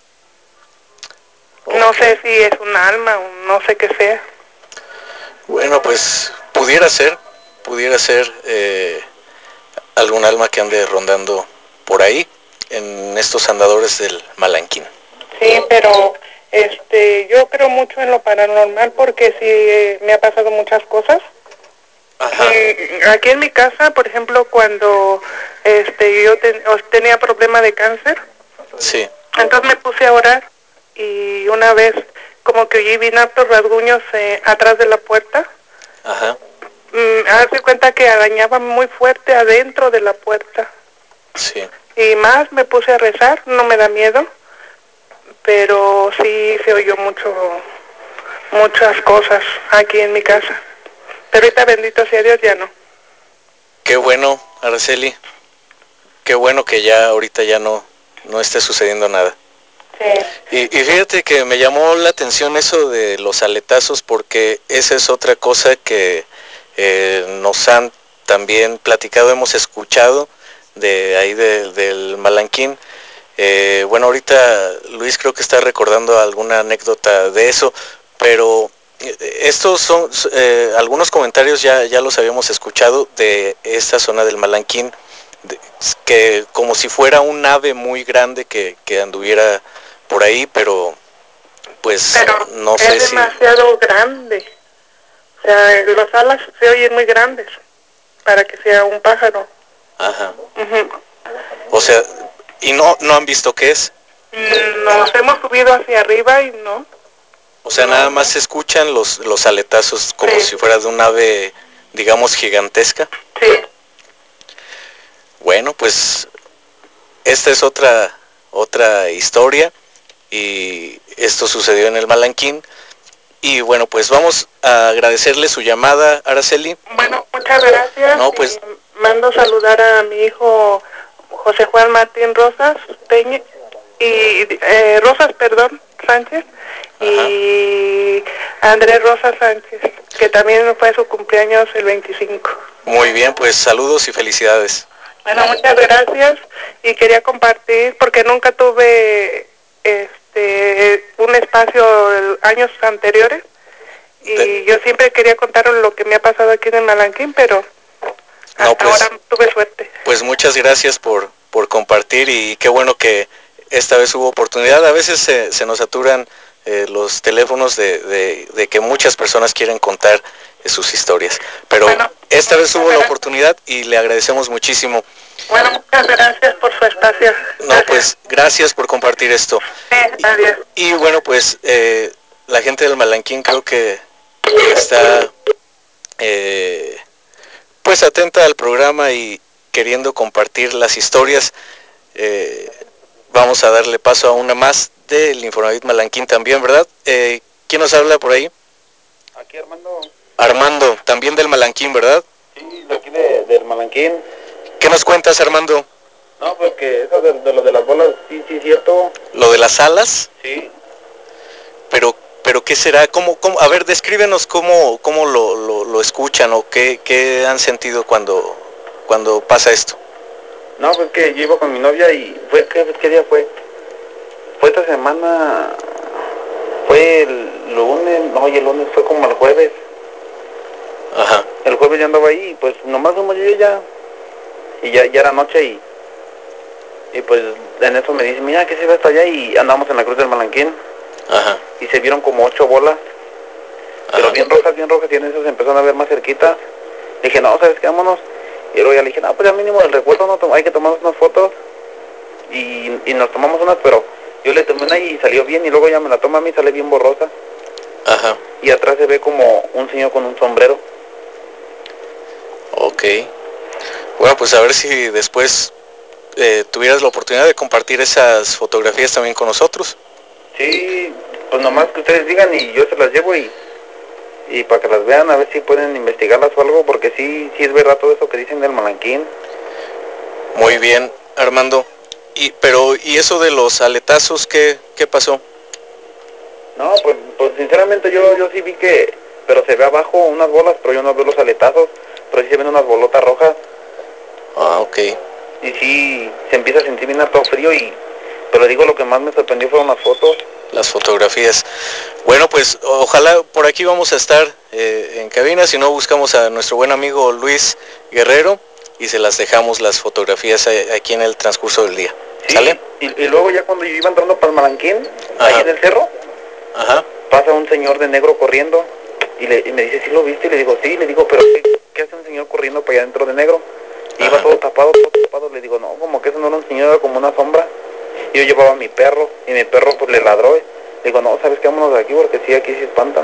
Okay. No sé si es un alma o no sé qué sea. Bueno, pues pudiera ser, pudiera ser eh, algún alma que ande rondando por ahí en estos andadores del Malanquín. Sí, pero este yo creo mucho en lo paranormal porque sí eh, me ha pasado muchas cosas. Ajá. Y aquí en mi casa, por ejemplo, cuando este yo ten, tenía problema de cáncer, sí. Entonces me puse a orar y una vez como que oí bien hartos rasguños eh, atrás de la puerta. Ajá. Mm, hazte cuenta que arañaba muy fuerte adentro de la puerta. Sí. Y más me puse a rezar, no me da miedo, pero sí se oyó mucho, muchas cosas aquí en mi casa. Pero ahorita bendito sea Dios ya no. Qué bueno, Araceli. Qué bueno que ya ahorita ya no, no esté sucediendo nada. Sí. Y, y fíjate que me llamó la atención eso de los aletazos porque esa es otra cosa que eh, nos han también platicado, hemos escuchado de ahí de, del Malanquín. Eh, bueno, ahorita Luis creo que está recordando alguna anécdota de eso, pero estos son eh, algunos comentarios ya, ya los habíamos escuchado de esta zona del Malanquín, de, que como si fuera un ave muy grande que, que anduviera por ahí, pero pues pero no sé si... es demasiado grande, o sea, las alas se oyen muy grandes para que sea un pájaro. Ajá. Uh-huh. O sea, ¿y no, no han visto qué es? Nos hemos subido hacia arriba y no. O sea, no, nada más se escuchan los, los aletazos como sí. si fuera de un ave digamos, gigantesca. Sí. Bueno, pues esta es otra, otra historia y esto sucedió en el Malanquín. Y bueno, pues vamos a agradecerle su llamada, Araceli. Bueno, muchas gracias. No, pues... Y mando saludar a mi hijo José Juan Martín Rosas Peña, y eh, Rosas, perdón, Sánchez, Ajá. y Andrés Rosas Sánchez, que también fue su cumpleaños el veinticinco. Muy bien, pues saludos y felicidades. Bueno, muchas gracias, y quería compartir, porque nunca tuve este un espacio años anteriores, y de... yo siempre quería contar lo que me ha pasado aquí en el Malanquín, pero hasta no, pues, ahora tuve suerte. Pues muchas gracias por, por compartir, y qué bueno que esta vez hubo oportunidad. A veces se, se nos saturan eh, los teléfonos de, de, de que muchas personas quieren contar eh, sus historias, pero bueno, esta vez hubo gracias. La oportunidad y le agradecemos muchísimo. Bueno, muchas gracias por su espacio. No, gracias. Pues gracias por compartir esto. Sí, está bien. Y, y bueno, pues eh, la gente del Malanquín creo que está eh, pues atenta al programa y queriendo compartir las historias. Eh, vamos a darle paso a una más del Infonavit Malanquín también, ¿verdad? Eh, ¿Quién nos habla por ahí? Aquí Armando. Armando, también del Malanquín, ¿verdad? Sí, de aquí de, del Malanquín. ¿Qué nos cuentas, Armando? No, pues que eso de, de lo de las bolas, sí, sí, cierto. ¿Lo de las alas? Sí. Pero, pero ¿qué será? ¿Cómo, cómo? A ver, descríbenos cómo, cómo lo, lo, lo escuchan o qué, qué han sentido cuando, cuando pasa esto. No, pues que yo iba con mi novia y fue, ¿qué, qué día fue? Fue esta semana, fue el lunes, no, y el lunes fue como el jueves. Ajá. El jueves ya andaba ahí, pues nomás fuimos yo y ya, y ya, ya era noche y, y pues en eso me dice, mira que se ve hasta allá y andamos en la cruz del Malanquín. Ajá. Y se vieron como ocho bolas, pero Ajá. bien rojas, bien rojas, y en eso se empezaron a ver más cerquita. Le dije, no, ¿sabes qué? Vámonos. Y luego ya le dije, no, pues al mínimo del recuerdo no hay que tomarnos unas fotos. Y, y nos tomamos unas, pero yo le tomé una y salió bien, y luego ya me la toma a mí y sale bien borrosa. Ajá. Y atrás se ve como un señor con un sombrero. Ok. Bueno, pues a ver si después eh, tuvieras la oportunidad de compartir esas fotografías también con nosotros. Sí, pues nomás que ustedes digan y yo se las llevo y, y para que las vean, a ver si pueden investigarlas o algo, porque sí, sí es verdad todo eso que dicen del Malanquín. Muy bien, Armando. Y, pero, ¿y eso de los aletazos qué, qué pasó? No, pues, pues sinceramente yo, yo sí vi que, pero se ve abajo unas bolas, pero yo no veo los aletazos, pero sí se ven unas bolotas rojas. Ah, ok. Y sí, se empieza a sentir bien harto frío y, pero digo, lo que más me sorprendió fueron las fotos. Las fotografías. Bueno, pues ojalá por aquí vamos a estar eh, en cabina, si no buscamos a nuestro buen amigo Luis Guerrero y se las dejamos las fotografías aquí en el transcurso del día. Sí, ¿sale? Y, y luego ya cuando yo iba entrando para el Malanquín, Ajá. ahí en el cerro, Ajá. pasa un señor de negro corriendo y, le, y me dice, ¿sí lo viste? Y le digo, sí, le digo, pero ¿qué, qué hace un señor corriendo para allá dentro de negro? Y iba todo tapado, todo tapado, le digo, no, como que eso no era un señor, era como una sombra. Y yo llevaba a mi perro, y mi perro pues le ladró. Le digo, no, ¿sabes qué? Vámonos de aquí, porque sí, aquí se espantan.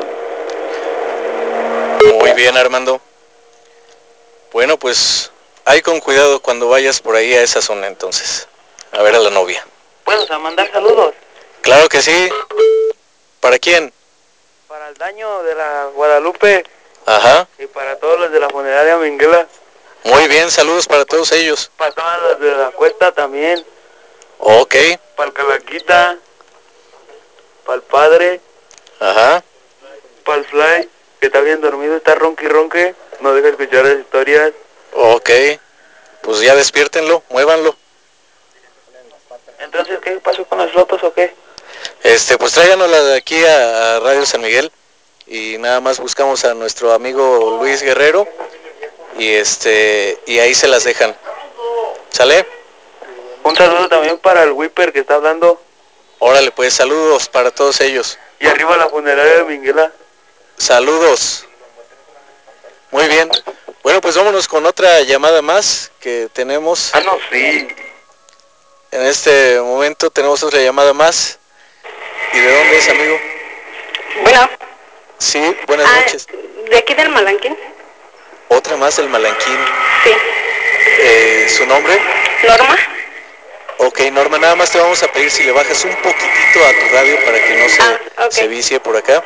Muy bien, Armando. Bueno, pues, ahí con cuidado cuando vayas por ahí a esa zona, entonces. A ver a la novia. ¿Puedes mandar saludos? Claro que sí. ¿Para quién? Para el daño de la Guadalupe. Ajá. Y para todos los de la funeraria Minguela. Muy bien, saludos para todos ellos. Para todos los de la Cuesta también. Ok. Para el Calaquita. Para el padre. Ajá. Para el Fly, que está bien dormido, está ronque y ronque. No deja escuchar las historias. Ok. Pues ya despiértenlo, muévanlo. Entonces, ¿qué pasó con las fotos o qué? Este, pues tráiganosla de aquí a, a Radio San Miguel y nada más buscamos a nuestro amigo Luis Guerrero y este y ahí se las dejan. ¿Sale? Un saludo también para el Whipper que está hablando. Órale, pues saludos para todos ellos. Y arriba la funeraria de Minguela. Saludos. Muy bien. Bueno, pues vámonos con otra llamada más que tenemos. Ah, no, sí. En este momento tenemos otra llamada más. ¿Y de dónde es, amigo? Bueno. Sí, buenas ah, noches. ¿De aquí del Malanquín? ¿Otra más del Malanquín. Sí. Eh, ¿Su nombre? Norma. Ok, Norma, nada más te vamos a pedir si le bajas un poquitito a tu radio para que no se, ah, okay. se vicie por acá.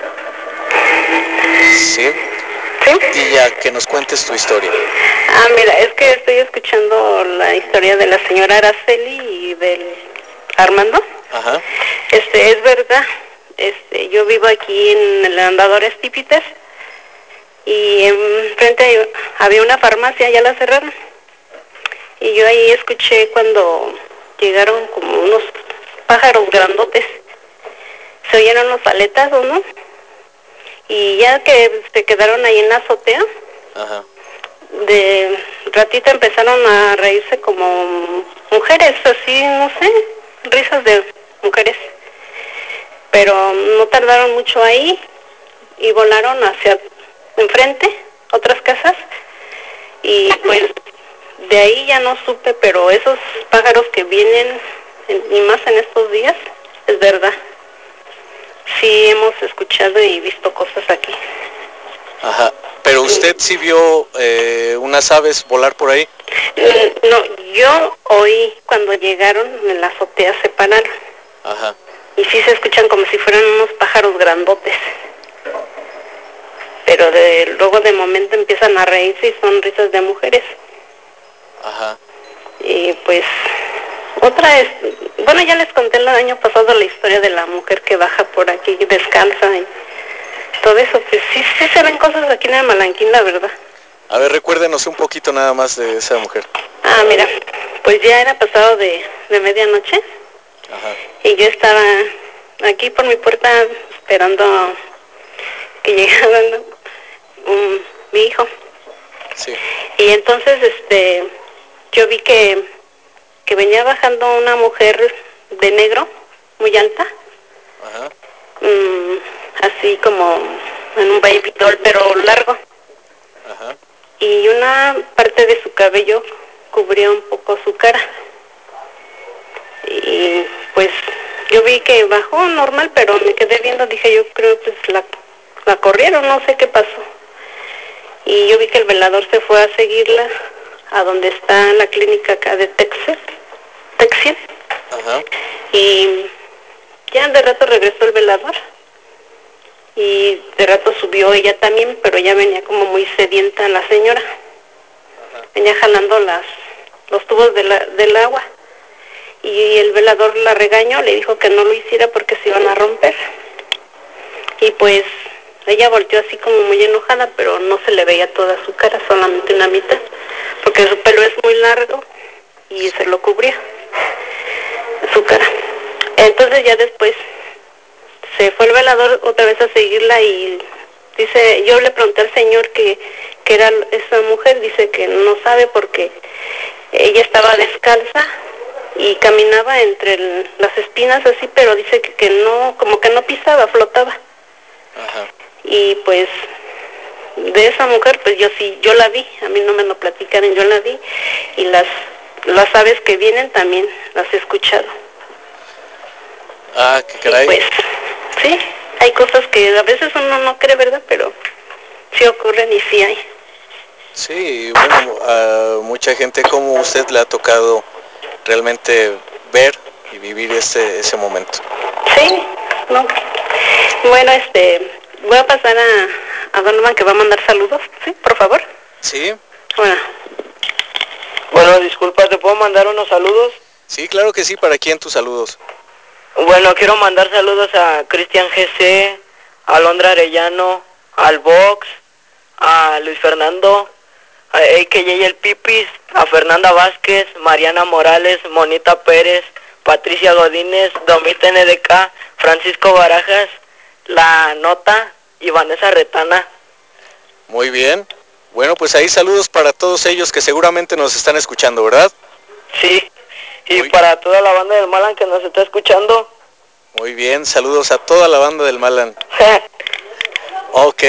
Sí. ¿Sí? Y ya, que nos cuentes tu historia. Ah, mira, es que estoy escuchando la historia de la señora Araceli y del Armando. Ajá. Este, es verdad. Este, yo vivo aquí en el andador Estípites y enfrente había una farmacia, ya la cerraron. Y yo ahí escuché cuando llegaron como unos pájaros grandotes. Se oyeron los aletazos, ¿no? Y ya que se quedaron ahí en la azotea, ajá, de ratito empezaron a reírse como mujeres, así, no sé, risas de mujeres. Pero no tardaron mucho ahí y volaron hacia enfrente, otras casas, y pues de ahí ya no supe, pero esos pájaros que vienen, y más en estos días, es verdad. Sí hemos escuchado y visto cosas aquí. Ajá, pero usted sí vio eh, unas aves volar por ahí. No, yo oí cuando llegaron en la azotea se pararon. Ajá. Y sí se escuchan como si fueran unos pájaros grandotes. Pero de, luego de momento empiezan a reírse y son risas de mujeres. Ajá. Y pues otra es, bueno, ya les conté el año pasado la historia de la mujer que baja por aquí descalza y todo eso. Pues sí, sí se ven cosas aquí en el Malanquín, la verdad. A ver, recuérdenos un poquito nada más de esa mujer. Ah, mira, pues ya era pasado de, de medianoche. Ajá. Y yo estaba aquí por mi puerta esperando que llegara un, mi hijo. Sí. Y entonces este yo vi que, que venía bajando una mujer de negro, muy alta. Ajá. Mmm, así como en un baby doll, pero largo. Ajá. Y una parte de su cabello cubría un poco su cara. Y pues yo vi que bajó normal, pero me quedé viendo, dije yo creo pues la, la corrieron, no sé qué pasó. Y yo vi que el velador se fue a seguirla a donde está la clínica acá de Texas, Texas. Ajá. Y ya de rato regresó el velador. Y de rato subió ella también, pero ella venía como muy sedienta la señora. Ajá. Venía jalando las los tubos de la, del agua. Y el velador la regañó, le dijo que no lo hiciera porque se iban a romper. Y pues ella volteó así como muy enojada, pero no se le veía toda su cara, solamente una mitad, porque su pelo es muy largo y se lo cubría su cara. Entonces ya después se fue el velador otra vez a seguirla y dice, yo le pregunté al señor que, que era esa mujer, dice que no sabe porque ella estaba descalza y caminaba entre el, las espinas así, pero dice que, que no, como que no pisaba, flotaba. Ajá. Y pues de esa mujer, pues yo sí, yo la vi, a mí no me lo platicaron, yo la vi, y las, las aves que vienen también las he escuchado. Ah, qué caray. Y pues, sí, hay cosas que a veces uno no cree, ¿verdad? Pero sí ocurren y sí hay. Sí, bueno, a mucha gente como usted le ha tocado realmente ver y vivir ese, ese momento. Sí, no. Bueno, este, voy a pasar a, a Donovan que va a mandar saludos, ¿sí? Por favor. Sí. Bueno. Bueno, disculpa, ¿te puedo mandar unos saludos? Sí, claro que sí. ¿Para quién tus saludos? Bueno, quiero mandar saludos a Cristian G C, a Alondra Arellano, al Vox, a Luis Fernando, a A K J El Pipis, a Fernanda Vázquez, Mariana Morales, Monita Pérez, Patricia Godínez, Domita N D K, Francisco Barajas, La Nota y Vanessa Retana. Muy bien. Bueno, pues ahí saludos para todos ellos que seguramente nos están escuchando, ¿verdad? Sí, y Muy... para toda la banda del Malan que nos está escuchando. Muy bien, saludos a toda la banda del Malan. Ok.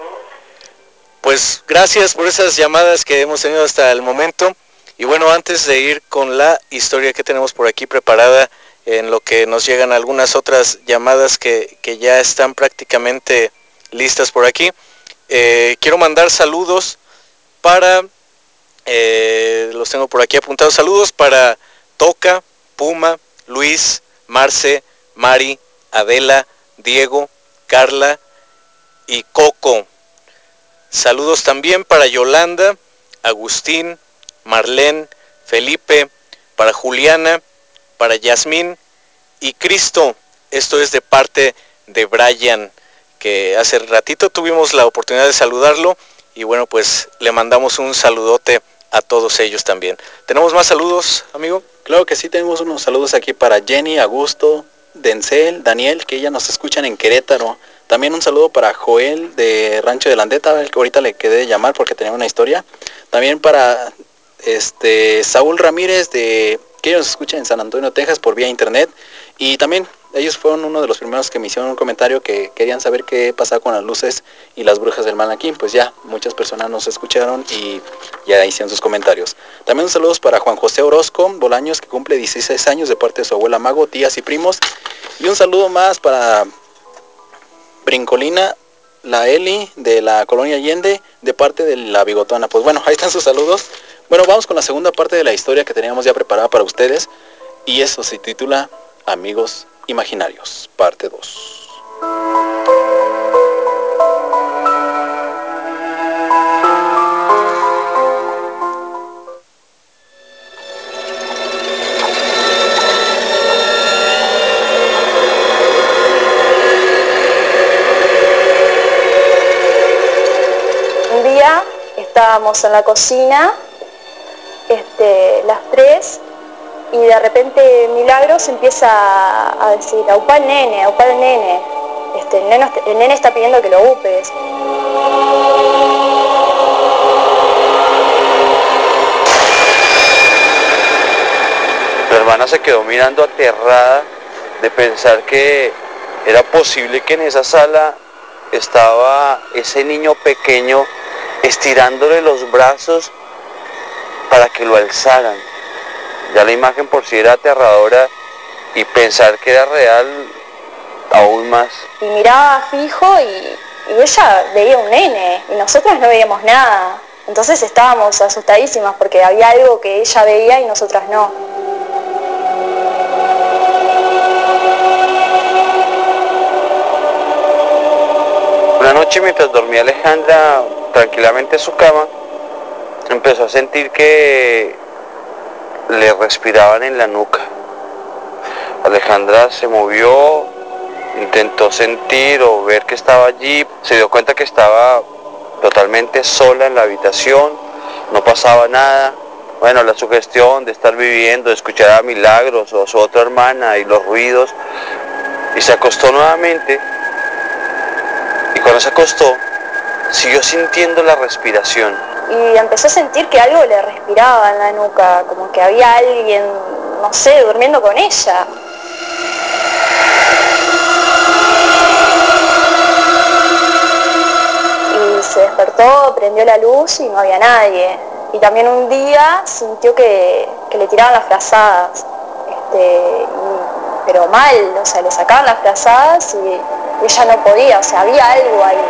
Pues gracias por esas llamadas que hemos tenido hasta el momento. Y bueno, antes de ir con la historia que tenemos por aquí preparada, en lo que nos llegan algunas otras llamadas que, que ya están prácticamente listas por aquí, eh, quiero mandar saludos para, eh, los tengo por aquí apuntados, saludos para Toca, Puma, Luis, Marce, Mari, Adela, Diego, Carla y Coco. Saludos también para Yolanda, Agustín, Marlene, Felipe, para Juliana, para Yasmín y Cristo. Esto es de parte de Brian, que hace ratito tuvimos la oportunidad de saludarlo y bueno, pues le mandamos un saludote a todos ellos también. ¿Tenemos más saludos, amigo? Claro que sí, tenemos unos saludos aquí para Jenny, Augusto, Denzel, Daniel, que ya nos escuchan en Querétaro. También un saludo para Joel de Rancho de Landeta, el que ahorita le quedé de llamar porque tenía una historia. También para este Saúl Ramírez, de que ellos nos escuchan en San Antonio, Texas, por vía internet. Y también ellos fueron uno de los primeros que me hicieron un comentario que querían saber qué pasaba con las luces y las brujas del Malaquín. Pues ya, muchas personas nos escucharon y ya hicieron sus comentarios. También un saludo para Juan José Orozco Bolaños, que cumple dieciséis años, de parte de su abuela Mago, tías y primos. Y un saludo más para Brincolina, la Eli, de la Colonia Allende, de parte de la Bigotona. Pues bueno, ahí están sus saludos. Bueno, vamos con la segunda parte de la historia que teníamos ya preparada para ustedes. Y eso se titula Amigos Imaginarios, parte dos. Un día estábamos en la cocina, este, las tres, y de repente Milagros empieza a decir, aupá el nene, aupá el nene. Este, el, nene el nene está pidiendo que lo upes. Mi hermana se quedó mirando aterrada de pensar que era posible que en esa sala estaba ese niño pequeño estirándole los brazos para que lo alzaran. Ya la imagen por sí era aterradora y pensar que era real aún más. Y miraba fijo y, y ella veía un nene y nosotros no veíamos nada. Entonces estábamos asustadísimas porque había algo que ella veía y nosotras no. Una noche, mientras dormía Alejandra tranquilamente en su cama, empezó a sentir que le respiraban en la nuca. Alejandra se movió, intentó sentir o ver que estaba allí, se dio cuenta que estaba totalmente sola en la habitación, no pasaba nada. Bueno, la sugestión de estar viviendo, de escuchar a Milagros o a su otra hermana y los ruidos, y se acostó nuevamente, y cuando se acostó, siguió sintiendo la respiración. Y empezó a sentir que algo le respiraba en la nuca, como que había alguien, no sé, durmiendo con ella. Y se despertó, prendió la luz y no había nadie. Y también un día sintió que, que le tiraban las frazadas, este, y, pero mal, o sea, le sacaban las frazadas y ella no podía, o sea, había algo ahí.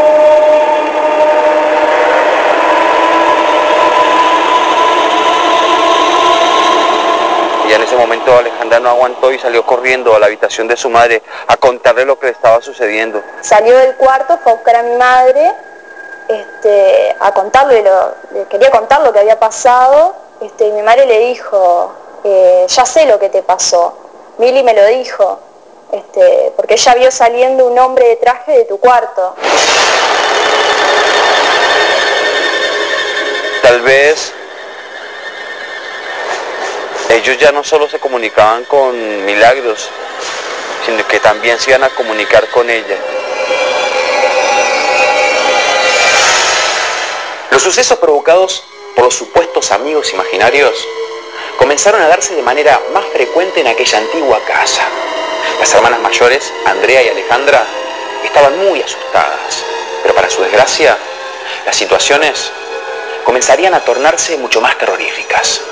Y en ese momento Alejandra no aguantó y salió corriendo a la habitación de su madre a contarle lo que le estaba sucediendo. Salió del cuarto, fue a buscar a mi madre, este, a contarle, lo, le quería contar lo que había pasado, este, y mi madre le dijo, eh, ya sé lo que te pasó, Mili me lo dijo, este, porque ella vio saliendo un hombre de traje de tu cuarto. Tal vez ellos ya no solo se comunicaban con Milagros, sino que también se iban a comunicar con ella. Los sucesos provocados por los supuestos amigos imaginarios comenzaron a darse de manera más frecuente en aquella antigua casa. Las hermanas mayores, Andrea y Alejandra, estaban muy asustadas, pero para su desgracia, las situaciones comenzarían a tornarse mucho más terroríficas.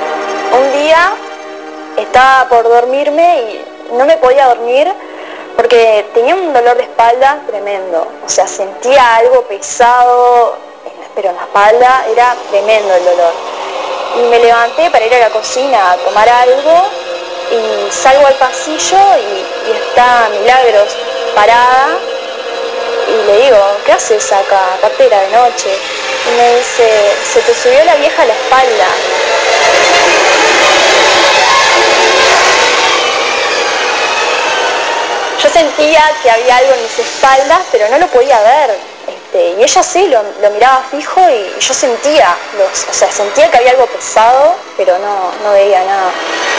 Un día estaba por dormirme y no me podía dormir porque porque tenía un dolor de espalda tremendo, o sea, sentía algo pesado, pero en la espalda era tremendo el dolor. Y me levanté para ir a la cocina a tomar algo y salgo al pasillo y, y está Milagros parada y le digo, ¿qué haces acá, partera de noche? Y me dice, se te subió la vieja a la espalda. Yo sentía que había algo en mis espaldas, pero no lo podía ver. Este, y ella sí, lo, lo miraba fijo y yo sentía, los, o sea, sentía que había algo pesado, pero no, no veía nada.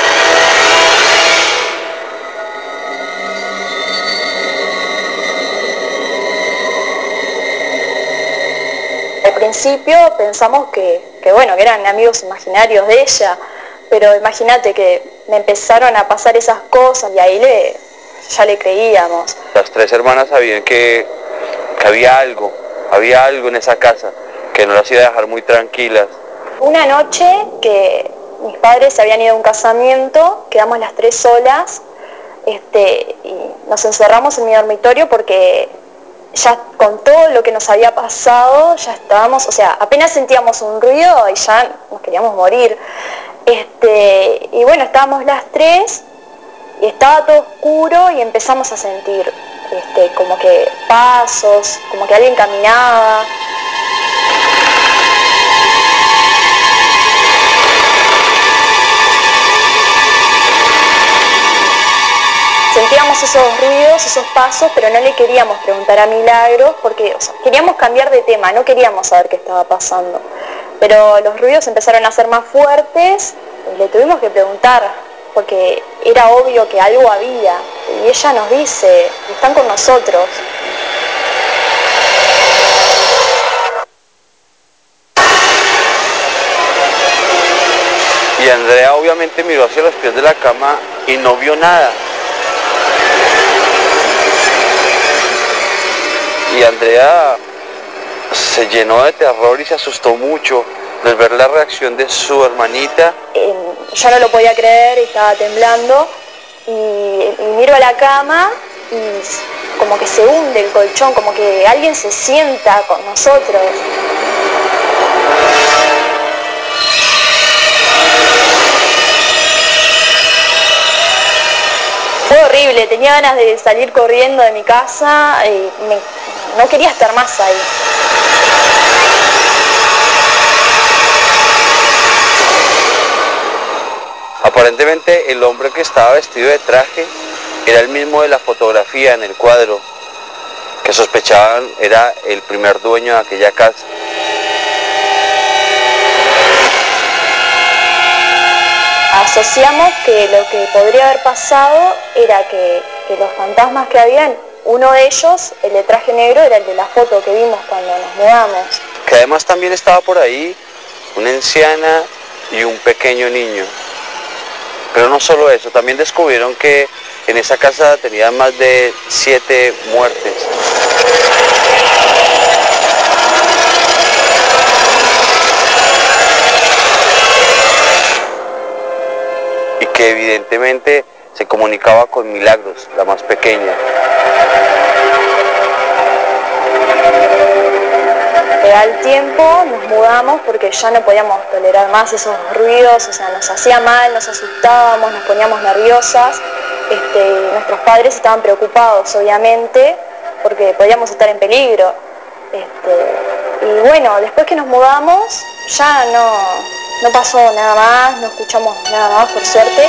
Al principio pensamos que, que, bueno, que eran amigos imaginarios de ella, pero imagínate que me empezaron a pasar esas cosas y ahí le, ya le creíamos. Las tres hermanas sabían que, que había algo, había algo en esa casa, que no las iba a dejar muy tranquilas. Una noche que mis padres se habían ido a un casamiento, quedamos las tres solas, este, y nos encerramos en mi dormitorio porque ya con todo lo que nos había pasado, ya estábamos, o sea, apenas sentíamos un ruido y ya nos queríamos morir. Este, y bueno, estábamos las tres y estaba todo oscuro y empezamos a sentir este, como que pasos, como que alguien caminaba. Sentíamos esos ruidos, esos pasos, pero no le queríamos preguntar a Milagros porque, o sea, queríamos cambiar de tema, no queríamos saber qué estaba pasando. Pero los ruidos empezaron a ser más fuertes y le tuvimos que preguntar porque era obvio que algo había. Y ella nos dice, están con nosotros. Y Andrea obviamente miró hacia los pies de la cama y no vio nada. Y Andrea se llenó de terror y se asustó mucho al ver la reacción de su hermanita. Eh, yo no lo podía creer, estaba temblando y, y miro a la cama y como que se hunde el colchón, como que alguien se sienta con nosotros. Fue horrible, tenía ganas de salir corriendo de mi casa y me, no quería estar más ahí. Aparentemente el hombre que estaba vestido de traje era el mismo de la fotografía en el cuadro, que sospechaban era el primer dueño de aquella casa. Asociamos que lo que podría haber pasado era que, que los fantasmas que habían, uno de ellos, el de traje negro, era el de la foto que vimos cuando nos mudamos. Que además también estaba por ahí una anciana y un pequeño niño. Pero no solo eso, también descubrieron que en esa casa tenían más de siete muertes. Y que evidentemente se comunicaba con Milagros, la más pequeña. Al tiempo nos mudamos porque ya no podíamos tolerar más esos ruidos, o sea, nos hacía mal, nos asustábamos, nos poníamos nerviosas. Este, nuestros padres estaban preocupados, obviamente, porque podíamos estar en peligro. Este, y bueno, después que nos mudamos, ya no, no pasó nada más, no escuchamos nada más, por suerte.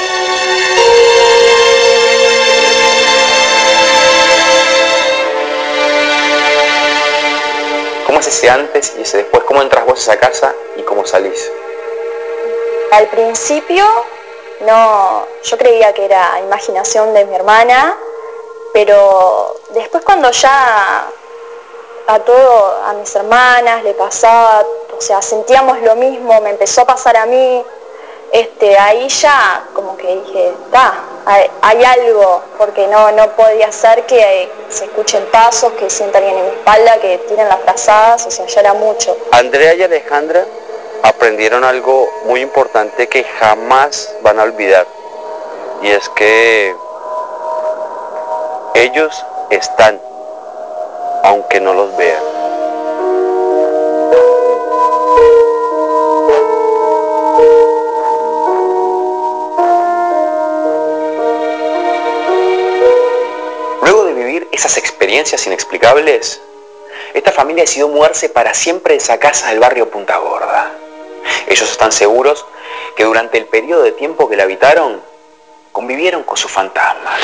¿Cómo es ese antes y ese después? ¿Cómo entras vos a esa casa y cómo salís? Al principio, no, yo creía que era imaginación de mi hermana, pero después cuando ya a todo, a mis hermanas le pasaba, o sea, sentíamos lo mismo, me empezó a pasar a mí, este, ahí ya como que dije, está, hay, hay algo, porque no, no podía ser que se escuchen pasos, que sienta alguien en mi espalda, que tiren las frazadas, o sea, ya era mucho. Andrea y Alejandra aprendieron algo muy importante que jamás van a olvidar, y es que Ellos están, aunque no los vean. Luego de vivir esas experiencias inexplicables, esta familia decidió mudarse para siempre de esa casa del barrio Punta Gorda. Ellos están seguros que durante el periodo de tiempo que la habitaron, convivieron con sus fantasmas.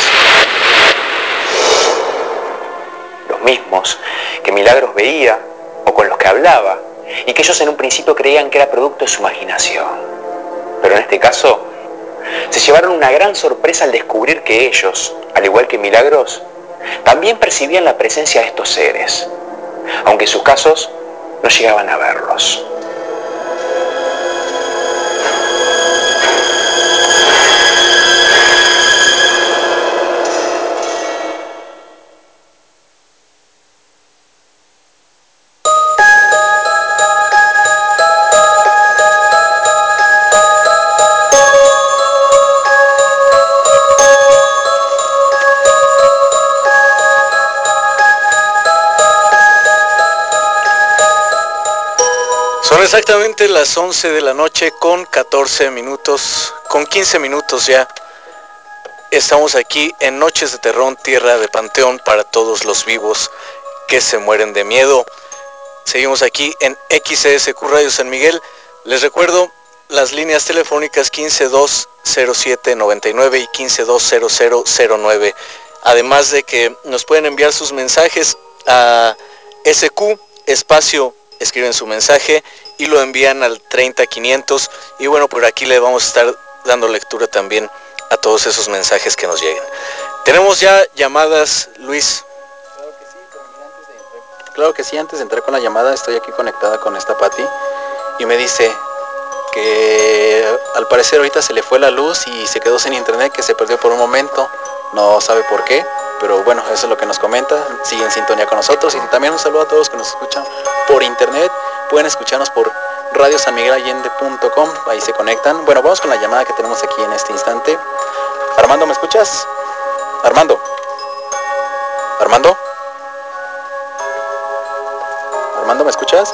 Los mismos que Milagros veía o con los que hablaba y que ellos en un principio creían que era producto de su imaginación. Pero en este caso, se llevaron una gran sorpresa al descubrir que ellos, al igual que Milagros, también percibían la presencia de estos seres, aunque en sus casos no llegaban a verlos. Son exactamente las once de la noche con catorce minutos, con quince minutos ya. Estamos aquí en Noches de Terror, Tierra de Panteón para todos los vivos que se mueren de miedo. Seguimos aquí en X E S Q Radio San Miguel. Les recuerdo las líneas telefónicas quince dos cero siete noventa y nueve y quince dos cero cero cero nueve. Además de que nos pueden enviar sus mensajes a S Q espacio, escriben su mensaje y lo envían al treinta quinientos. Y bueno, por aquí le vamos a estar dando lectura también a todos esos mensajes que nos lleguen. Tenemos ya llamadas, Luis. Claro que sí, antes de entrar con la llamada estoy aquí conectada con esta Patti y me dice que al parecer ahorita se le fue la luz y se quedó sin internet, que se perdió por un momento, no sabe por qué, pero bueno, eso es lo que nos comenta. Sigue en sintonía con nosotros y también un saludo a todos que nos escuchan por internet. Pueden escucharnos por radio san miguel allende punto com, ahí se conectan. Bueno, vamos con la llamada que tenemos aquí en este instante. Armando, ¿me escuchas? Armando. Armando. Armando, ¿me escuchas?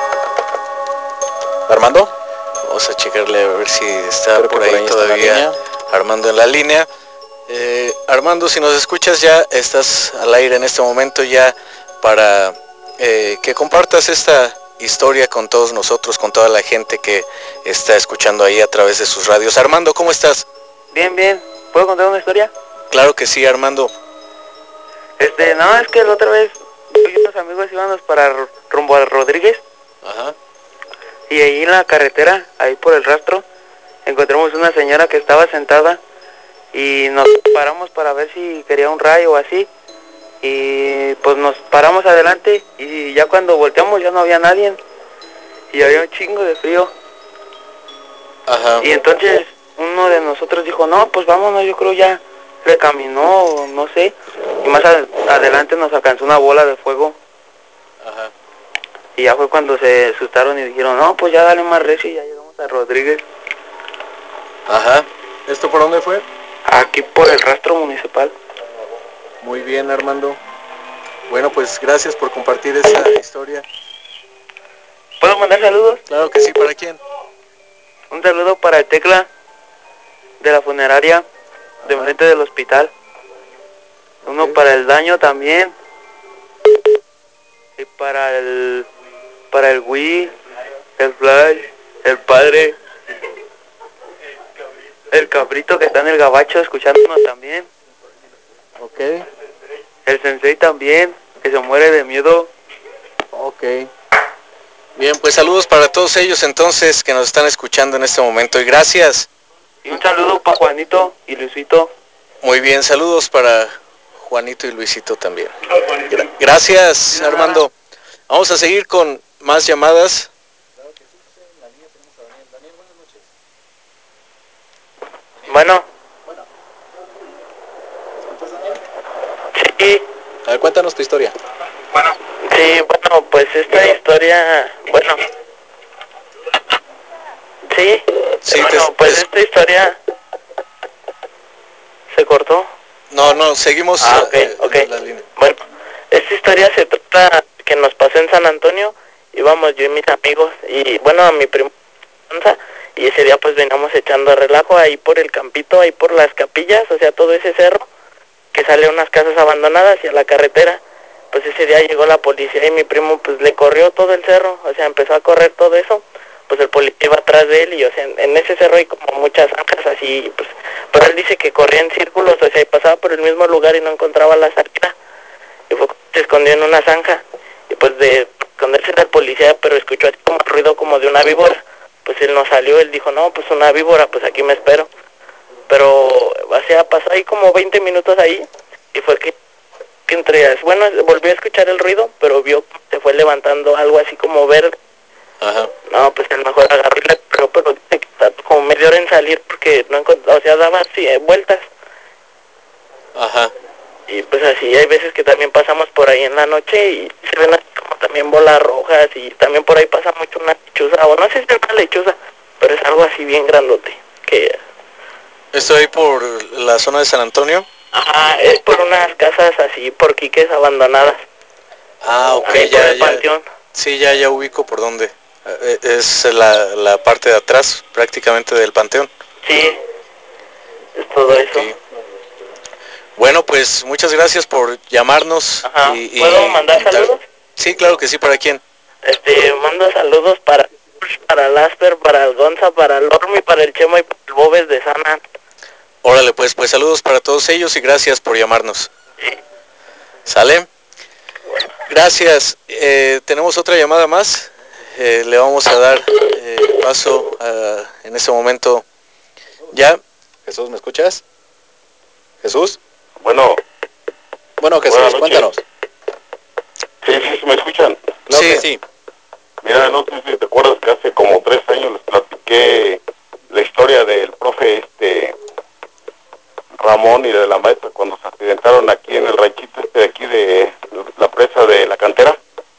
Armando. Vamos a checarle a ver si está Creo por que ahí, por ahí todavía Armando en la línea. Eh, Armando, si nos escuchas ya, estás al aire en este momento ya para eh, que compartas esta historia con todos nosotros, con toda la gente que está escuchando ahí a través de sus radios. Armando, ¿cómo estás? Bien, bien. ¿Puedo contar una historia? Claro que sí, Armando. Este, no, es que la otra vez yo y unos amigos íbamos para rumbo a Rodríguez. Ajá. Y ahí en la carretera, ahí por el rastro, encontramos una señora que estaba sentada y nos paramos para ver si quería un rayo o así. Y pues nos paramos adelante y ya cuando volteamos ya no había nadie. Y había un chingo de frío. Ajá. Y entonces uno de nosotros dijo, no, pues vámonos, yo creo ya le caminó, no sé. Y más ad adelante nos alcanzó una bola de fuego. Ajá. Y ya fue cuando se asustaron y dijeron, no, pues ya dale más recio y ya llegamos a Rodríguez. Ajá. ¿Esto por dónde fue? Aquí por el rastro municipal. Muy bien, Armando. Bueno, pues gracias por compartir esa historia. ¿Puedo mandar saludos? Claro que sí, ¿para quién? Un saludo para el Tecla de la funeraria de enfrente del hospital. Uno okay. Para el Daño también. Y para el para el Wii, el Flash, el Padre, el Cabrito que está en el gabacho escuchándonos también. Ok. El Sensei también, que se muere de miedo. Ok. Bien, pues saludos para todos ellos entonces que nos están escuchando en este momento y gracias. Y un saludo para Juanito y Luisito. Muy bien, saludos para Juanito y Luisito también. Gra gracias, Armando. Vamos a seguir con más llamadas. Bueno. Sí. A ver, cuéntanos tu historia. Bueno. Sí, bueno, pues esta historia, bueno. Sí. Sí, bueno, te, pues te... esta historia se cortó. No, no, seguimos ah, okay, eh, okay. la línea. Bueno, esta historia se trata que nos pasó en San Antonio. Íbamos yo y mis amigos y bueno, a mi primo, y ese día pues veníamos echando relajo ahí por el campito, ahí por las capillas, o sea, todo ese cerro que sale a unas casas abandonadas y a la carretera. Pues ese día llegó la policía y mi primo pues le corrió todo el cerro, o sea, empezó a correr todo eso. Pues el policía iba atrás de él y, o sea, en, en ese cerro hay como muchas zanjas así, pues, pero él dice que corría en círculos, o sea, y pasaba por el mismo lugar y no encontraba la salida. Y fue, se escondió en una zanja, y pues de esconderse del policía, pero escuchó así como ruido como de una víbora. Pues él no salió, él dijo, no, pues una víbora, pues aquí me espero. Pero, o sea, pasó ahí como veinte minutos ahí, y fue que, que entre, bueno, volvió a escuchar el ruido, pero vio que se fue levantando algo así como verde. Ajá. No, pues el mejor agarró y le pegó, pero dice que tardó como media hora en salir porque no encontró, o sea, daba así, eh, vueltas. Ajá. Y pues así, hay veces que también pasamos por ahí en la noche y se ven así como también bolas rojas y también por ahí pasa mucho una lechuza, o no sé si es una lechuza, pero es algo así bien grandote. Que... ¿Estoy ahí por la zona de San Antonio? Ajá, es por unas casas así, por quiques abandonadas. Ah, ok, ahí ya, por el ya. panteón. Sí, ya, ya ubico por dónde. Es la, la parte de atrás, prácticamente del panteón. Sí, es todo okay. Eso. Bueno, pues muchas gracias por llamarnos. Ajá. Y, ¿Puedo y mandar contar... saludos? Sí, claro que sí. ¿Para quién? Este, mando saludos para para el Asper, para el Gonza, para el Ormi, para el Chemo y para el Bobes de Sana. Órale, pues, pues saludos para todos ellos y gracias por llamarnos. Sí. ¿Sale? Bueno. Gracias. Eh, ¿Tenemos otra llamada más? Eh, le vamos a dar eh, paso a, en este momento. ¿Ya? Jesús, ¿me escuchas? ¿Jesús? Bueno. Bueno, Jesús, cuéntanos. Sí, sí, sí, ¿me escuchan? Claro sí. Que sí. Mira, no sé si te acuerdas que hace como tres años les platiqué la historia del profe este Ramón y de la maestra cuando se accidentaron aquí en el ranchito este de aquí de la presa de la cantera.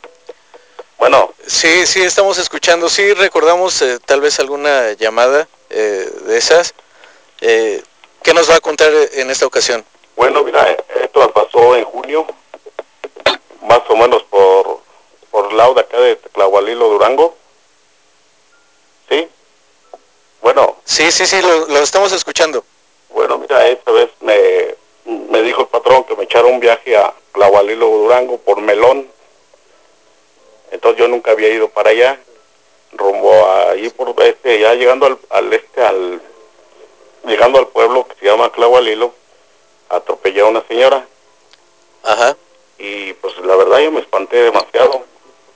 Bueno. Sí, sí, estamos escuchando. Sí, recordamos eh, tal vez alguna llamada eh, de esas. Eh, ¿Qué nos va a contar en esta ocasión? Bueno, mira, esto pasó en junio, más o menos por, por el lado de acá de Tlahualilo, Durango. ¿Sí? Bueno. Sí, sí, sí, lo, lo estamos escuchando. Bueno, mira, esta vez me, me dijo el patrón que me echara un viaje a Tlahualilo, Durango, por Melón. Entonces yo nunca había ido para allá, rumbo ahí por este, ya llegando al, al este, al, llegando al pueblo que se llama Tlahualilo, atropellé a una señora. Ajá. Y pues la verdad yo me espanté demasiado.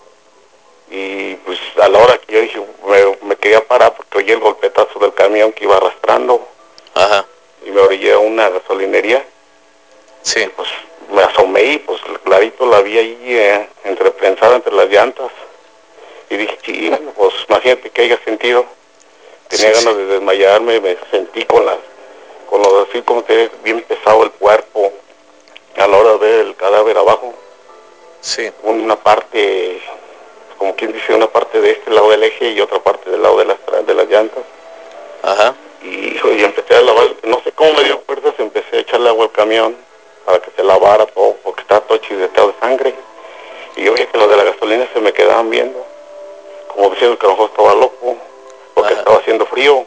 Y pues a la hora que yo dije, me, me quería parar porque oí el golpetazo del camión que iba arrastrando. Ajá. Y me orillé a una gasolinería. Sí. Y pues me asomé y pues clarito la vi ahí eh, entreprensada entre las llantas. Y dije, sí, pues imagínate que haya sentido. Tenía sí, ganas sí. de desmayarme, me sentí con las, con los así como que bien pesado el cuerpo. A la hora de ver el cadáver abajo. Sí. Una parte, como quien dice, una parte de este lado del eje y otra parte del lado de las, de las llantas. Ajá. Y, y empecé a lavar, no sé cómo me dio fuerzas, empecé a echarle agua al camión para que se lavara todo, porque estaba todo chisdeteado de sangre. Y yo veía que los de la gasolina se me quedaban viendo, como diciendo que a lo mejor estaba loco, porque Ajá. estaba haciendo frío.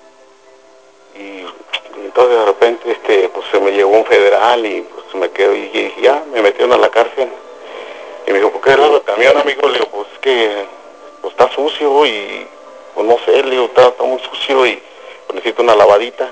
Y, y entonces de repente este pues se me llegó un federal y pues me quedo y, y ya me metieron a la cárcel. Y me dijo, ¿por qué lado el camión, amigo? Le digo, pues es que pues, está sucio y pues no sé, le digo, está, está muy sucio y pues, necesito una lavadita.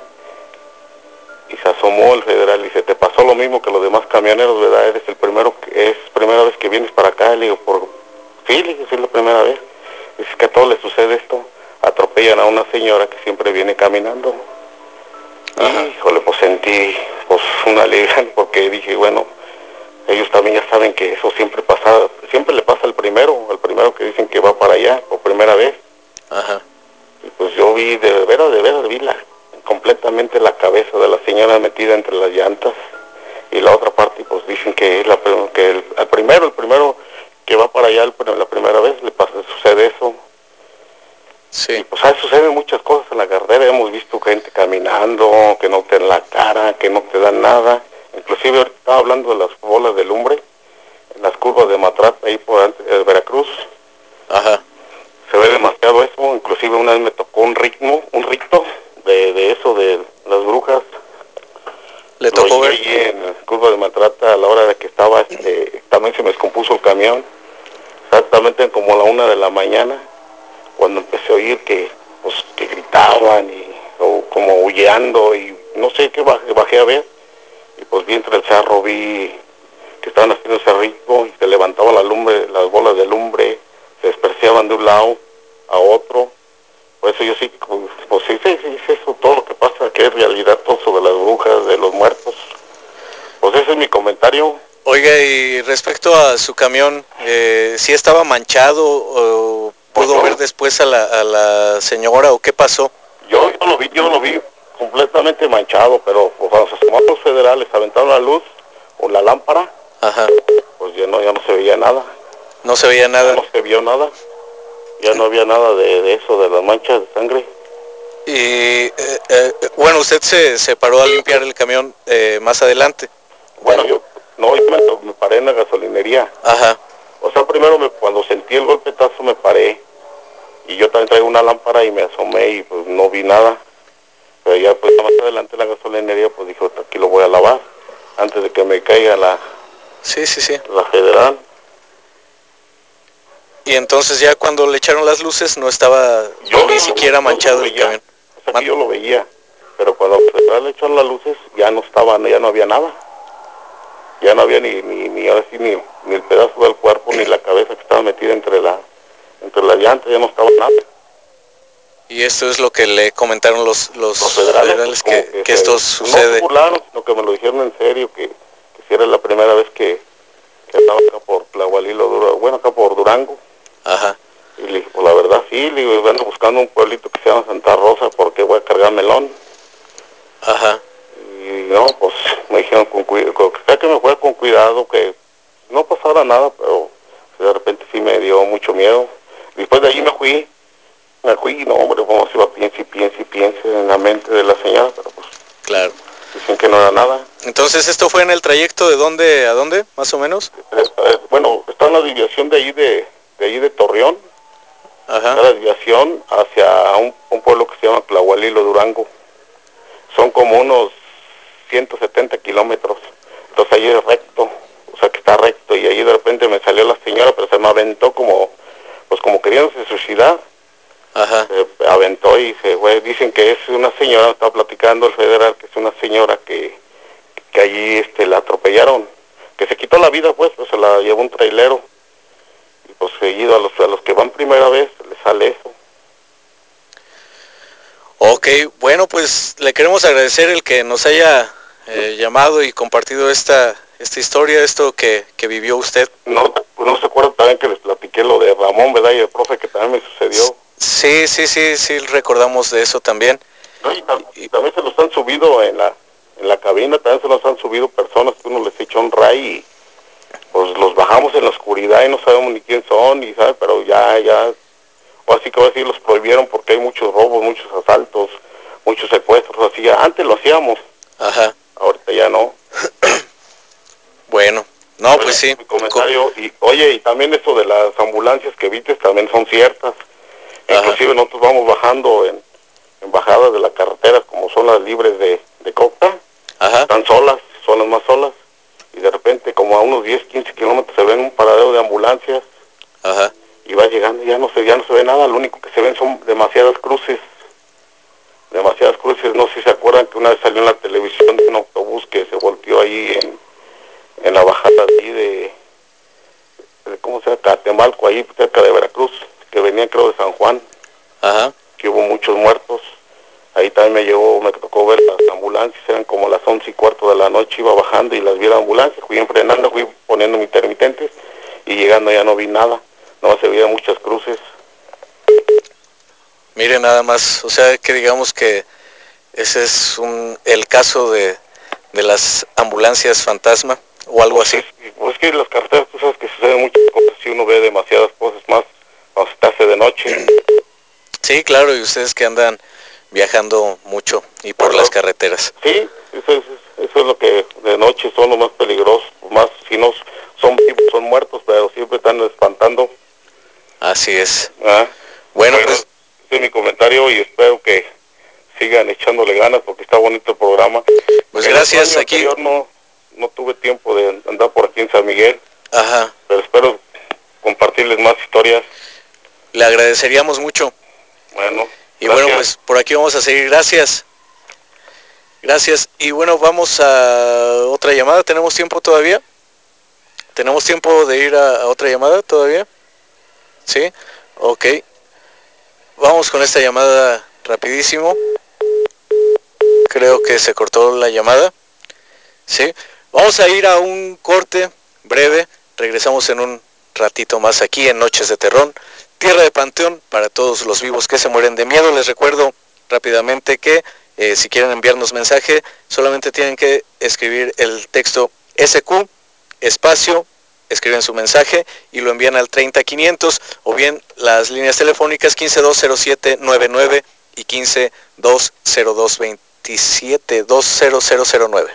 Y se asomó el federal y dice, te pasó lo mismo que los demás camioneros, ¿verdad? Eres el primero, que es primera vez que vienes para acá. Le digo, por sí, le digo, sí es la primera vez. Dice que a todos les sucede esto, atropellan a una señora que siempre viene caminando. Ajá. Y híjole, pues sentí pues una alegría porque dije, bueno, ellos también ya saben que eso siempre pasa, siempre le pasa al primero, al primero que dicen que va para allá por primera vez. Ajá. Y pues yo vi, de veras, de veras, vi la, completamente la cabeza de la señora metida entre las llantas. Y la otra parte, pues dicen que, la, que el, al primero, el primero que va para allá el, la primera vez, le pasa, sucede eso. Sí. Y pues ahí suceden muchas cosas en la carretera, hemos visto gente caminando, que no te dan la cara, que no te dan nada. hablando de las bolas de lumbre, en las curvas de Matrata, ahí por eh, Veracruz. Ajá. Se ve demasiado eso, inclusive una vez me tocó un ritmo, un rito de, de eso, de las brujas. ¿Le tocó ver? Ahí en la curva de Matrata a la hora de que estaba, este, también se me descompuso el camión, exactamente como a la una de la mañana, cuando empecé a oír que, pues, que gritaban y o como huyendo y no sé qué bajé, bajé a ver, y pues vi entre el cerro, vi que estaban haciendo ese ritmo y se levantaba la lumbre, las bolas de lumbre, se despreciaban de un lado a otro. Por eso yo sí, pues, pues sí, sí, sí, es eso, todo lo que pasa, que es realidad, todo eso de las brujas, de los muertos. Pues ese es mi comentario. Oiga, y respecto a su camión, eh, ¿sí estaba manchado o pudo ver después a la, a la señora o qué pasó? Yo, yo lo vi, yo lo vi completamente manchado, pero pues, cuando se asomaron los federales, aventaron la luz o la lámpara, ajá, pues ya no, ya no se veía nada. No se veía nada. Ya no se vio nada. Ya no había nada de, de eso, de las manchas de sangre. Y eh, eh, bueno, usted se, se paró a limpiar el camión eh, más adelante. Bueno, yo no, yo me, me paré en la gasolinería. Ajá. O sea, primero me, cuando sentí el golpetazo me paré. Y yo también traigo una lámpara y me asomé y pues no vi nada. Pero ya pues más adelante en la gasolinería pues dije, aquí lo voy a lavar. Antes de que me caiga la, sí, sí, sí. la federal. Y entonces ya cuando le echaron las luces no estaba yo, ni siquiera manchado el camión. O sea, que yo lo veía. Pero cuando le echaron las luces ya no estaba, ya no había nada. Ya no había ni ni ni ahora sí, ni, ni el pedazo del cuerpo ni la cabeza que estaba metida entre la entre la llanta, ya no estaba nada. Y esto es lo que le comentaron los los, los federales, federales pues, que, que, que se, esto no sucede. se burlaron, sino que me lo dijeron en serio, que, que si era la primera vez que, que andaba acá por Tlahualilo, Durango, bueno, acá por Durango. Ajá. Y le dije, pues la verdad sí, le digo, ando buscando un pueblito que se llama Santa Rosa porque voy a cargar melón. Ajá. Y no, pues me dijeron con cuidado, que, que me fuera con cuidado, que no pasara nada, pero de repente sí me dio mucho miedo. Después de allí me fui, me fui y no, hombre, como se iba, piense y piense y piense en la mente de la señora, pero pues claro. Dicen que no era nada. Entonces, ¿esto fue en el trayecto de dónde a dónde, más o menos? Bueno, está en la desviación de ahí de, de, ahí de Torreón. Ajá. Está la desviación hacia un, un pueblo que se llama Tlahualilo, Durango. Son como unos ciento setenta kilómetros. Entonces ahí es recto, o sea que está recto. Y ahí de repente me salió la señora, pero se me aventó como, pues como queriéndose suicidar. Ajá. Se aventó y se fue. Dicen que es una señora, está platicando el federal, que es una señora que, que allí este, la atropellaron, que se quitó la vida, pues, pues se la llevó un trailero. Y pues seguido a los, a los que van primera vez les sale eso. Ok, bueno, pues le queremos agradecer el que nos haya eh, llamado y compartido esta esta historia, esto que, que vivió usted. No, pues no se acuerdan también que les platiqué lo de Ramón, ¿verdad? Y el profe que también me sucedió. Sí, sí, sí, sí, recordamos de eso también. No, y, tam y también se los han subido en la en la cabina, también se los han subido personas que uno les echa un ray y pues los bajamos en la oscuridad y no sabemos ni quién son, y sabe, pero ya, ya, o así que voy a decir, los prohibieron porque hay muchos robos, muchos asaltos, muchos secuestros, así, antes lo hacíamos. Ajá. Ahorita ya no. Bueno, no, bueno, pues sí. Mi comentario, y oye, y también esto de las ambulancias que viste también son ciertas. Ajá. Inclusive nosotros vamos bajando en, en bajadas de la carretera, como son las libres de, de Cocta. Ajá. Están solas, son las más solas. Y de repente, como a unos diez, quince kilómetros, se ven un paradero de ambulancias. Ajá. Y va llegando, ya no se, ya no se ve nada, lo único que se ven son demasiadas cruces. Demasiadas cruces, no sé si se acuerdan que una vez salió en la televisión de un autobús que se volteó ahí en, en la bajada ahí de, de, ¿cómo se llama? Catemalco, ahí cerca de Veracruz, que venía creo de San Juan. Ajá. Que hubo muchos muertos. Ahí también me llegó, me tocó ver las ambulancias, eran como las once y cuarto de la noche, iba bajando y las vi las ambulancias, fui enfrenando, fui poniendo mis intermitentes y llegando ya no vi nada, no se veían muchas cruces. Mire nada más, o sea que digamos que ese es un, el caso de, de las ambulancias fantasma o algo pues así. Es, pues que en las carreteras tú sabes que suceden muchas cosas y uno ve demasiadas cosas más cuando se te hace de noche. Sí, claro, y ustedes que andan viajando mucho y por las carreteras. Sí, eso es, eso es lo que de noche son lo más peligroso. no son, son muertos, pero siempre están espantando. Así es. ¿Ah? Bueno, bueno, pues... ese es mi comentario y espero que sigan echándole ganas porque está bonito el programa. Pues el gracias, año aquí... anterior no, no tuve tiempo de andar por aquí en San Miguel. Ajá. Pero espero compartirles más historias. Le agradeceríamos mucho. Bueno. Y gracias. Bueno, pues por aquí vamos a seguir. Gracias. Gracias. Y bueno, vamos a otra llamada. ¿Tenemos tiempo todavía? ¿Tenemos tiempo de ir a, a otra llamada todavía? ¿Sí? Ok. Vamos con esta llamada rapidísimo. Creo que se cortó la llamada. ¿Sí? Vamos a ir a un corte breve. Regresamos en un ratito más aquí en Noches de Terror, Tierra de Panteón, para todos los vivos que se mueren de miedo. Les recuerdo rápidamente que eh, si quieren enviarnos mensaje, solamente tienen que escribir el texto S Q, espacio, escriben su mensaje y lo envían al treinta quinientos, o bien las líneas telefónicas quince dos cero siete noventa y nueve y quince dos cero dos veintisiete dos cero cero cero nueve.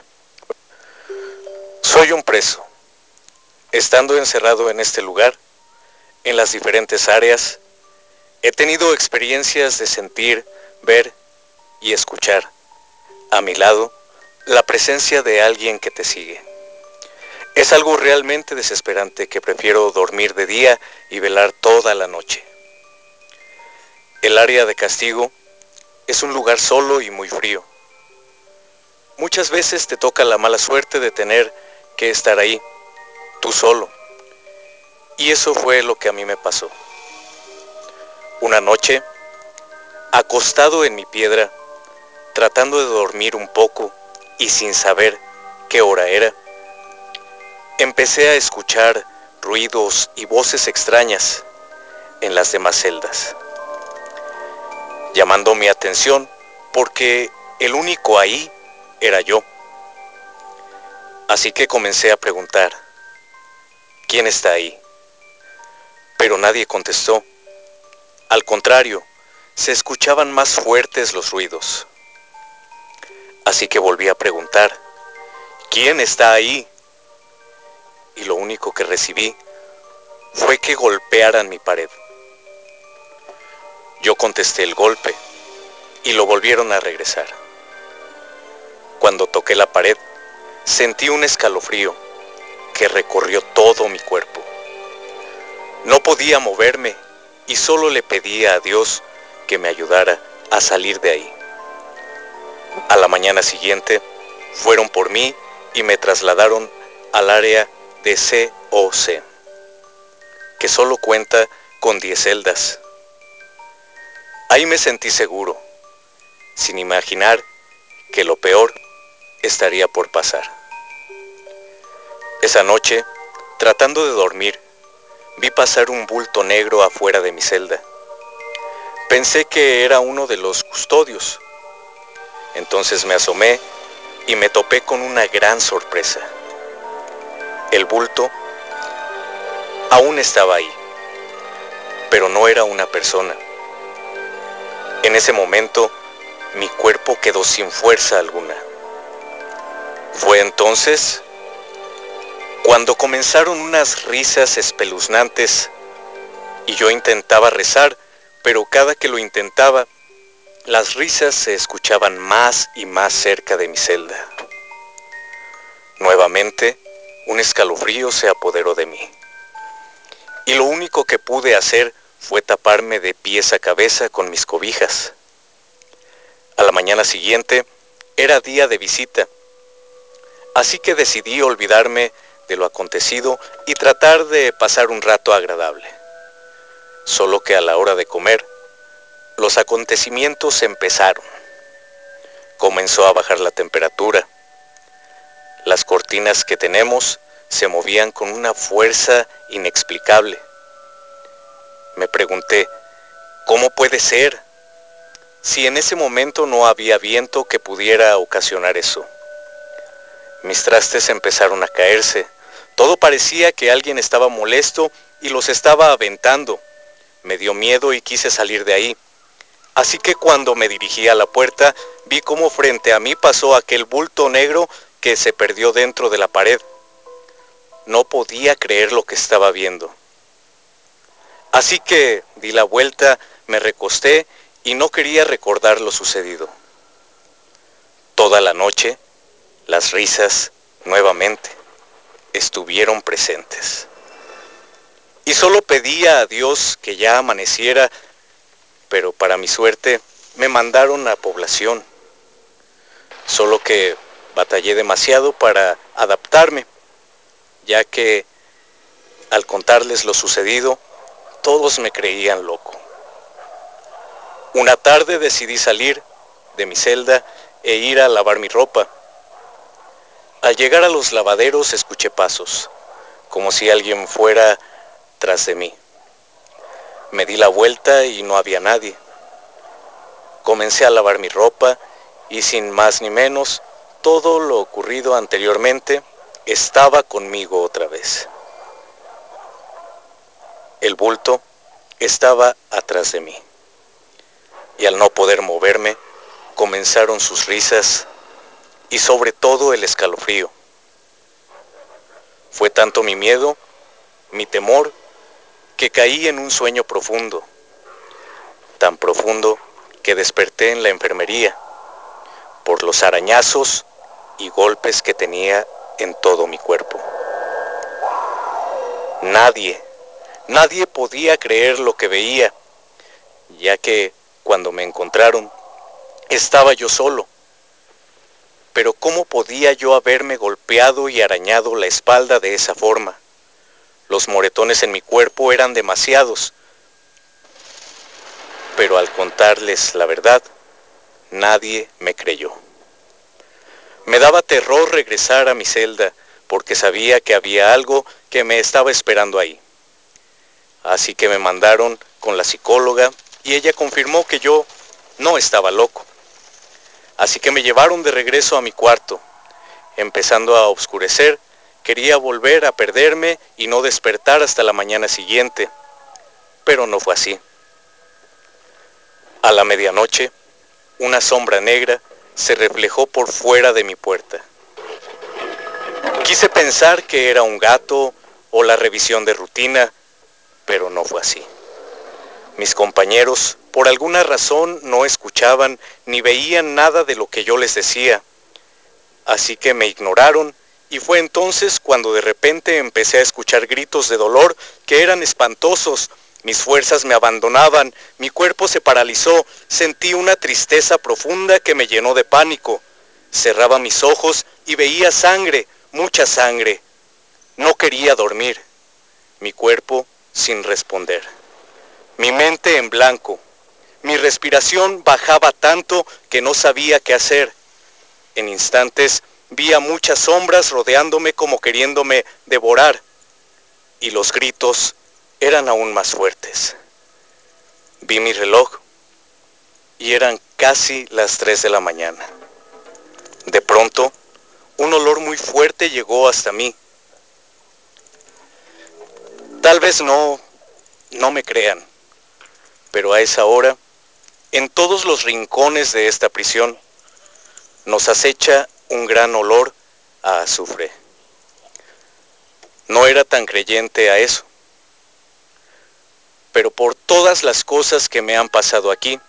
Soy un preso. Estando encerrado en este lugar, en las diferentes áreas, he tenido experiencias de sentir, ver y escuchar a mi lado la presencia de alguien que te sigue. Es algo realmente desesperante que prefiero dormir de día y velar toda la noche. El área de castigo es un lugar solo y muy frío. Muchas veces te toca la mala suerte de tener que estar ahí, tú solo. Y eso fue lo que a mí me pasó. Una noche, acostado en mi piedra, tratando de dormir un poco y sin saber qué hora era, empecé a escuchar ruidos y voces extrañas en las demás celdas, llamando mi atención porque el único ahí era yo. Así que comencé a preguntar, ¿quién está ahí? Pero nadie contestó. Al contrario, se escuchaban más fuertes los ruidos. Así que volví a preguntar, ¿quién está ahí? Y lo único que recibí fue que golpearan mi pared. Yo contesté el golpe y lo volvieron a regresar. Cuando toqué la pared, sentí un escalofrío que recorrió todo mi cuerpo. No podía moverme y solo le pedía a Dios que me ayudara a salir de ahí. A la mañana siguiente, fueron por mí y me trasladaron al área de C O C, que solo cuenta con diez celdas. Ahí me sentí seguro, sin imaginar que lo peor estaría por pasar. Esa noche, tratando de dormir, vi pasar un bulto negro afuera de mi celda. Pensé que era uno de los custodios. Entonces me asomé y me topé con una gran sorpresa. El bulto aún estaba ahí, pero no era una persona. En ese momento, mi cuerpo quedó sin fuerza alguna. Fue entonces cuando comenzaron unas risas espeluznantes y yo intentaba rezar, pero cada que lo intentaba, las risas se escuchaban más y más cerca de mi celda. Nuevamente, un escalofrío se apoderó de mí. Y lo único que pude hacer fue taparme de pies a cabeza con mis cobijas. A la mañana siguiente, era día de visita. Así que decidí olvidarme de lo acontecido y tratar de pasar un rato agradable. Solo que a la hora de comer, los acontecimientos empezaron. Comenzó a bajar la temperatura. Las cortinas que tenemos se movían con una fuerza inexplicable. Me pregunté, ¿cómo puede ser? Si en ese momento no había viento que pudiera ocasionar eso. Mis trastes empezaron a caerse. Todo parecía que alguien estaba molesto y los estaba aventando. Me dio miedo y quise salir de ahí. Así que cuando me dirigí a la puerta, vi cómo frente a mí pasó aquel bulto negro que se perdió dentro de la pared. No podía creer lo que estaba viendo. Así que di la vuelta, me recosté y no quería recordar lo sucedido. Toda la noche, las risas, nuevamente, estuvieron presentes. Y solo pedía a Dios que ya amaneciera, pero para mi suerte me mandaron a población. Solo que batallé demasiado para adaptarme, ya que al contarles lo sucedido, todos me creían loco. Una tarde decidí salir de mi celda e ir a lavar mi ropa. Al llegar a los lavaderos escuché pasos, como si alguien fuera tras de mí. Me di la vuelta y no había nadie. Comencé a lavar mi ropa y sin más ni menos, todo lo ocurrido anteriormente estaba conmigo otra vez. El bulto estaba atrás de mí. Y al no poder moverme, comenzaron sus risas y sobre todo el escalofrío. Fue tanto mi miedo, mi temor, que caí en un sueño profundo, tan profundo que desperté en la enfermería por los arañazos y golpes que tenía en todo mi cuerpo. Nadie, nadie podía creer lo que veía, ya que cuando me encontraron, estaba yo solo. Pero ¿cómo podía yo haberme golpeado y arañado la espalda de esa forma? Los moretones en mi cuerpo eran demasiados. Pero al contarles la verdad, nadie me creyó. Me daba terror regresar a mi celda, porque sabía que había algo que me estaba esperando ahí. Así que me mandaron con la psicóloga y ella confirmó que yo no estaba loco. Así que me llevaron de regreso a mi cuarto. Empezando a oscurecer, quería volver a perderme y no despertar hasta la mañana siguiente, pero no fue así. A la medianoche, una sombra negra se reflejó por fuera de mi puerta. Quise pensar que era un gato o la revisión de rutina, pero no fue así. Mis compañeros, por alguna razón, no escuchaban ni veían nada de lo que yo les decía. Así que me ignoraron y fue entonces cuando de repente empecé a escuchar gritos de dolor que eran espantosos. Mis fuerzas me abandonaban, mi cuerpo se paralizó, sentí una tristeza profunda que me llenó de pánico. Cerraba mis ojos y veía sangre, mucha sangre. No quería dormir. Mi cuerpo sin responder. Mi mente en blanco. Mi respiración bajaba tanto que no sabía qué hacer. En instantes vi a muchas sombras rodeándome como queriéndome devorar. Y los gritos eran aún más fuertes. Vi mi reloj y eran casi las tres de la mañana. De pronto, un olor muy fuerte llegó hasta mí. Tal vez no, no me crean, pero a esa hora, en todos los rincones de esta prisión, nos acecha un gran olor a azufre. No era tan creyente a eso, pero por todas las cosas que me han pasado aquí,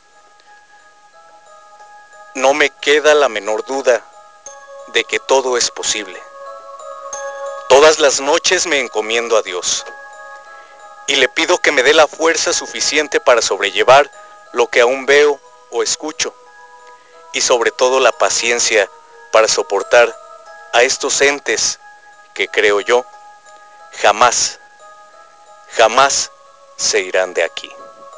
no me queda la menor duda de que todo es posible. Todas las noches me encomiendo a Dios y le pido que me dé la fuerza suficiente para sobrellevar lo que aún veo o escucho, y sobre todo la paciencia para soportar a estos entes que, creo yo, jamás, jamás se irán de aquí.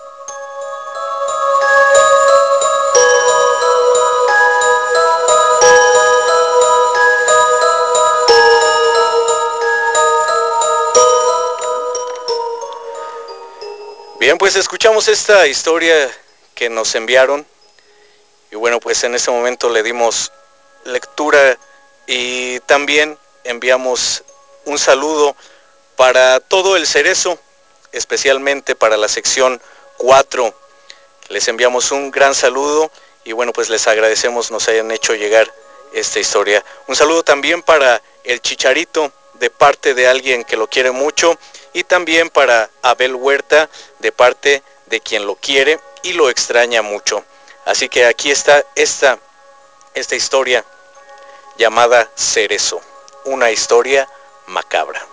Bien, pues escuchamos esta historia que nos enviaron y bueno, pues en este momento le dimos lectura y también enviamos un saludo para todo el Cerezo, especialmente para la sección cuatro. Les enviamos un gran saludo y bueno, pues les agradecemos nos hayan hecho llegar esta historia. Un saludo también para el Chicharito, de parte de alguien que lo quiere mucho, y también para Abel Huerta de parte de quien lo quiere y lo extraña mucho. Así que aquí está esta, esta historia llamada Cerezo, una historia macabra.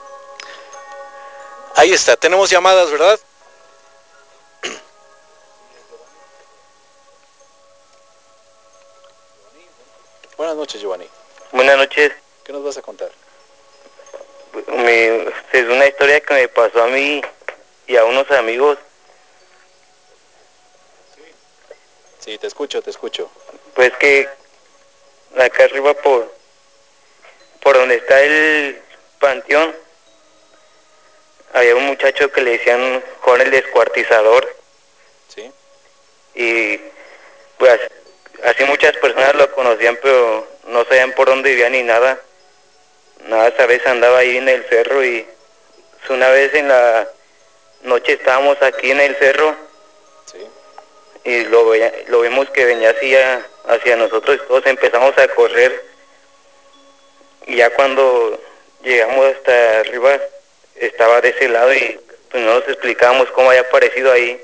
Ahí está, tenemos llamadas, ¿verdad? Buenas noches, Giovanni. Buenas noches. ¿Qué nos vas a contar? Me, es una historia que me pasó a mí y a unos amigos. Sí, te escucho, te escucho. Pues que acá arriba por por donde está el panteón había un muchacho que le decían Juan el Descuartizador. Sí. Y pues así muchas personas lo conocían, pero no sabían por dónde vivía ni nada. Nada, esa vez andaba ahí en el cerro y una vez en la noche estábamos aquí en el cerro. Sí. Y lo, veía, lo vimos que venía hacia, hacia nosotros y todos empezamos a correr. Y ya cuando llegamos hasta arriba estaba de ese lado y pues no nos explicábamos cómo había aparecido ahí.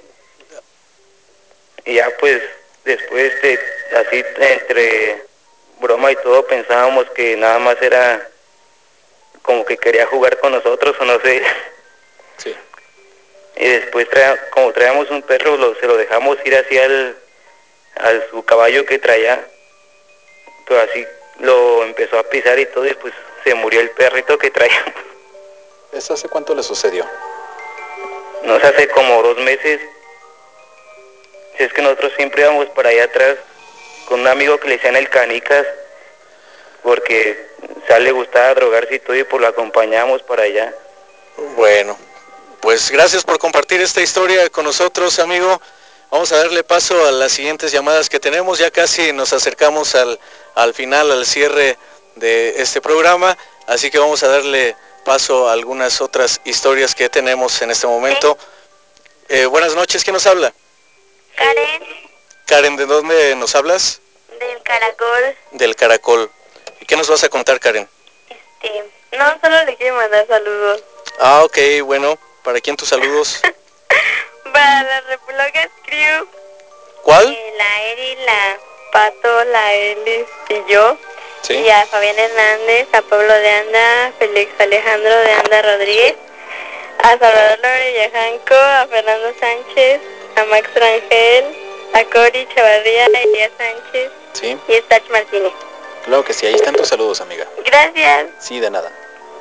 Y ya pues después de, así entre broma y todo pensábamos que nada más era como que quería jugar con nosotros o no sé. Sí. Y después traía, como traíamos un perro, lo, se lo dejamos ir hacia el, a su caballo que traía, pero así lo empezó a pisar y todo y pues se murió el perrito que traía. ¿Eso hace cuánto le sucedió? No sé, hace como dos meses. Si es que nosotros siempre íbamos para allá atrás con un amigo que le decían el Canicas, porque a él le gustaba drogarse y todo y pues lo acompañábamos para allá. Bueno, pues gracias por compartir esta historia con nosotros, amigo. Vamos a darle paso a las siguientes llamadas que tenemos. Ya casi nos acercamos al, al final, al cierre de este programa, así que vamos a darle paso a algunas otras historias que tenemos en este momento. Eh, buenas noches, ¿quién nos habla? Karen. Karen, ¿de dónde nos hablas? Del Caracol. Del Caracol. ¿Y qué nos vas a contar, Karen? Este, no, solo le quiero mandar saludos. Ah, ok, bueno. ¿Para quién tus saludos? Para la República Crew. ¿Cuál? Eh, la Eri, la Pato, la Elis y yo. Sí. Y a Fabián Hernández, a Pablo de Anda, Félix Alejandro de Anda Rodríguez, a Salvador Lore Yajanco, a Fernando Sánchez, a Max Rangel, a Cori Chavarría, a Elías Sánchez. Sí. Y a Stach Martínez. Claro que sí, ahí están tus saludos, amiga. Gracias. Sí, de nada.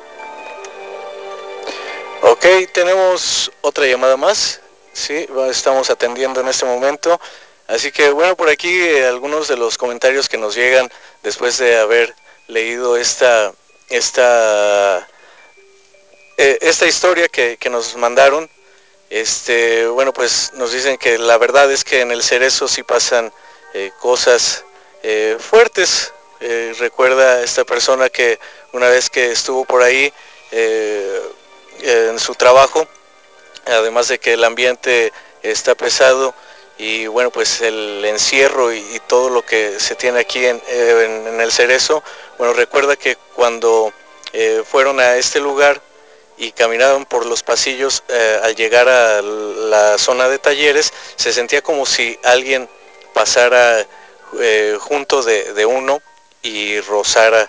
Ok, tenemos otra llamada más. Sí, estamos atendiendo en este momento. Así que bueno, por aquí eh, algunos de los comentarios que nos llegan después de haber leído esta esta eh, esta historia que, que nos mandaron. Este, bueno, pues nos dicen que la verdad es que en el Cerezo sí pasan eh, cosas eh, fuertes. Eh, recuerda esta persona que una vez que estuvo por ahí eh, en su trabajo, además de que el ambiente está pesado y bueno, pues el encierro y, y todo lo que se tiene aquí en, en, en el Cerezo, bueno, recuerda que cuando eh, fueron a este lugar y caminaban por los pasillos, eh, al llegar a la zona de talleres, se sentía como si alguien pasara eh, junto de, de uno y rozara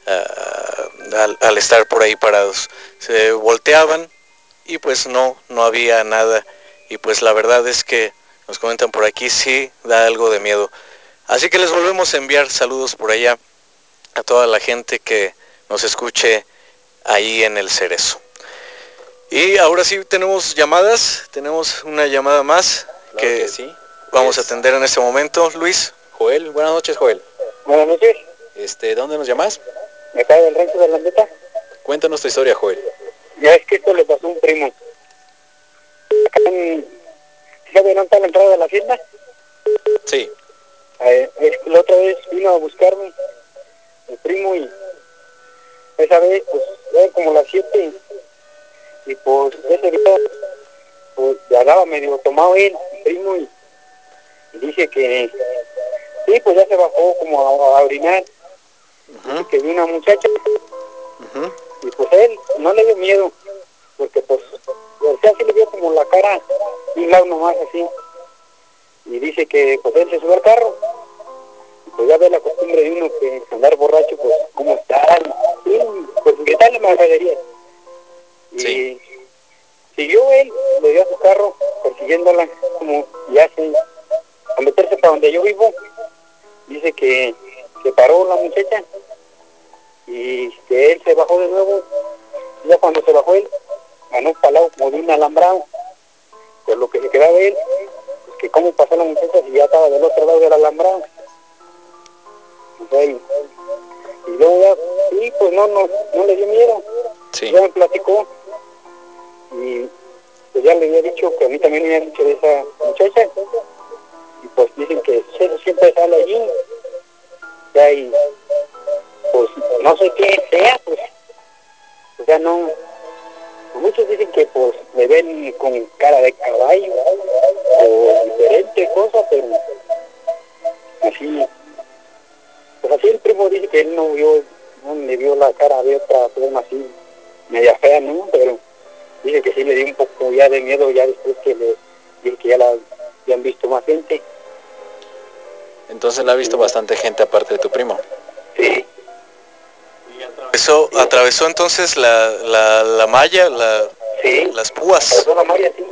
uh, al, al estar por ahí parados. Se volteaban y pues no, no había nada. Y pues la verdad es que nos comentan por aquí, sí da algo de miedo. Así que les volvemos a enviar saludos por allá a toda la gente que nos escuche ahí en el Cerezo. Y ahora sí tenemos llamadas, tenemos una llamada más. Claro que, que sí. Vamos Es... a atender en este momento, Luis. Joel, buenas noches, Joel. Buenas noches. Este, ¿dónde nos llamas? De acá del rancho de la Meta. Cuéntanos tu historia, Joel. Ya es que esto le pasó a un primo. Acá en... ¿Sabe dónde está la entrada de la hacienda? Sí. Eh, es que la otra vez vino a buscarme el primo y esa vez, pues, ya como las siete y, y pues ese día, pues ya andaba medio tomado él, el primo, y, y dice que, sí, pues ya se bajó como a, a orinar. Uh-huh. Dice que vino una muchacha, uh-huh. y pues él no le dio miedo, porque pues, o sea, sí le vio como la cara, un lado nomás así, y dice que pues él se subió al carro, y pues ya ve la costumbre de uno que andar borracho, pues cómo está, y, pues gritarle majadería. Y sí. Siguió él, le dio a su carro, persiguiéndola, como ya se, a meterse para donde yo vivo. Dice que se paró la muchacha y que él se bajó de nuevo. Y ya cuando se bajó él, ganó un palado como de un alambrado. Pues lo que se quedaba él, es que cómo pasó la muchacha si ya estaba del otro lado del alambrado. O sea, y, y luego ya, sí, pues no, no, no le dio miedo. Sí. Ya me platicó. Y pues ya le había dicho que a mí también me había dicho de esa muchacha. Y pues dicen que eso siempre sale allí. Ya, y pues no sé qué sea, pues. O sea, no. Muchos dicen que pues me ven con cara de caballo o diferente cosa, pero así. Pues así el primo dice que él no vio, no le vio la cara de otra forma así, media fea, ¿no? Pero dice que sí le dio un poco ya de miedo ya después que le dije que ya la habían visto más gente. Entonces la ha visto sí. Bastante gente aparte de tu primo. Sí. Y atravesó, atravesó entonces la, la, la malla, la, sí. las púas. Atravesó la malla, sí.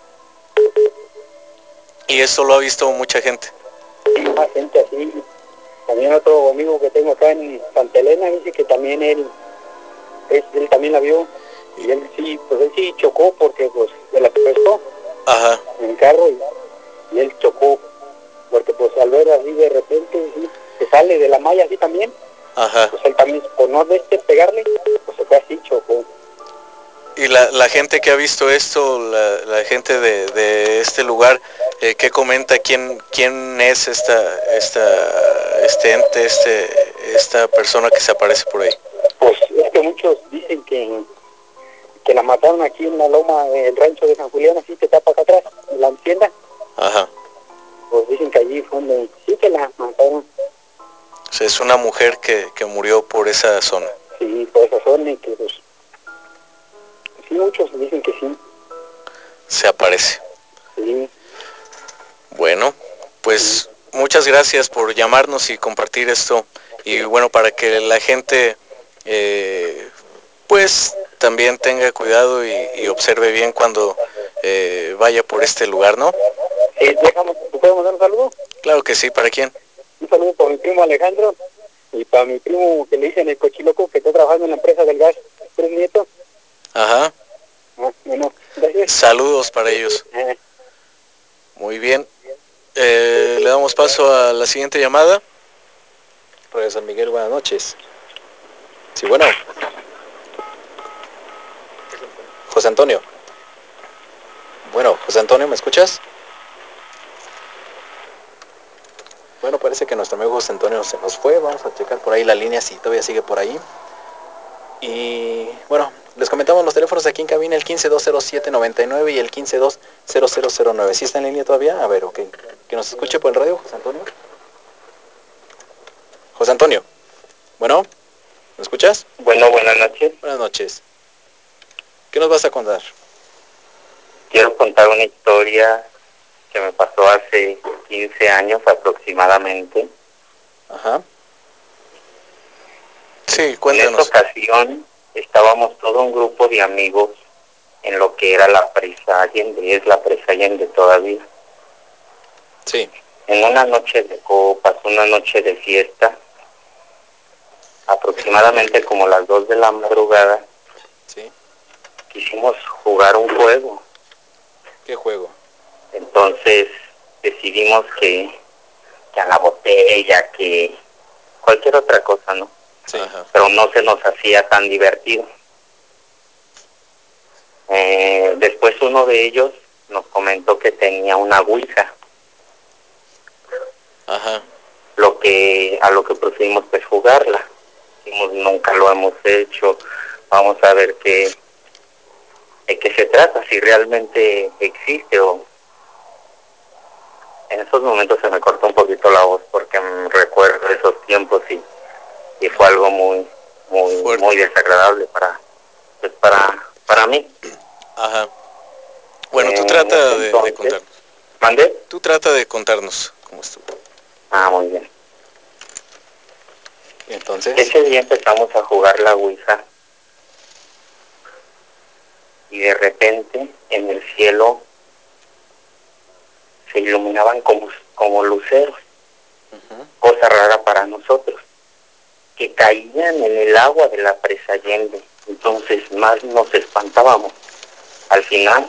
Y eso lo ha visto mucha gente. Sí, más gente así. También otro amigo que tengo acá en Santa Elena dice que también él, es, él también la vio. Y él sí, pues él sí chocó porque pues se la atravesó. Ajá. En el carro y, y él chocó. Porque pues al ver así de repente, sí, se sale de la malla así también. Ajá. Pues él también, por no de este pegarle, pues se fue así, chocó. Y la, la gente que ha visto esto, la, la gente de, de este lugar, eh, ¿qué comenta? ¿Quién, quién es esta, esta, este ente, este, esta persona que se aparece por ahí? Pues es que muchos dicen que, que la mataron aquí en la loma del rancho de San Julián, así que está para acá atrás, en la tienda. Ajá. Pues dicen que allí fue donde sí que la mataron. O sea, es una mujer que, que murió por esa zona. Sí, por esa zona y que pues... Sí, muchos dicen que sí. Se aparece. Sí. Bueno, pues sí. Muchas gracias por llamarnos y compartir esto. Y bueno, para que la gente eh, pues también tenga cuidado y, y observe bien cuando eh, vaya por este lugar, ¿no? Sí, dejamos, ¿te puedo mandar un saludo? Claro que sí, ¿para quién? Un saludo para mi primo Alejandro y para mi primo que le dicen el cochiloco, que está trabajando en la empresa del gas, tres nietos. Ajá. Ah, bueno, gracias. Saludos para ellos. Eh. Muy bien. Eh, le damos paso a la siguiente llamada. Radio San Miguel, buenas noches. Sí, bueno. José Antonio. Bueno, José Antonio, ¿me escuchas? Bueno, parece que nuestro amigo José Antonio se nos fue. Vamos a checar por ahí la línea si todavía sigue por ahí. Y bueno, les comentamos los teléfonos aquí en cabina, el quince dos cero siete noventa y nueve y el quince dos cero cero cero nueve. ¿Sí está en línea todavía? A ver, ok. Que nos escuche por el radio, José Antonio. José Antonio. Bueno, ¿me escuchas? Bueno, buenas noches. Buenas noches. ¿Qué nos vas a contar? Quiero contar una historia que me pasó hace quince años aproximadamente. Ajá. Sí, cuéntanos. En esta ocasión estábamos todo un grupo de amigos en lo que era la presa Allende, es la presa Allende todavía. Sí. En una noche de copas, una noche de fiesta, aproximadamente como las dos de la madrugada, sí. Quisimos jugar un juego. ¿Qué juego? Entonces decidimos que, que a la botella, que cualquier otra cosa, ¿no? Sí. Pero no se nos hacía tan divertido. Eh, después uno de ellos nos comentó que tenía una ouija. Ajá. Lo que, a lo que procedimos pues jugarla. Dijimos, nunca lo hemos hecho, vamos a ver qué, de qué se trata, si realmente existe o... En esos momentos se me cortó un poquito la voz porque me recuerdo esos tiempos y, y fue algo muy, muy, Fuerte. muy desagradable para, para, para mí. Ajá. Bueno, tú Eh, trata en ese de, de entonces- contarnos. ¿Mandé? Tú trata de contarnos cómo estuvo. Ah, muy bien. Entonces, Ese día empezamos a jugar la Ouija y de repente en el cielo se iluminaban como, como luceros, cosa rara para nosotros, que caían en el agua de la presa Allende. Entonces más nos espantábamos. Al final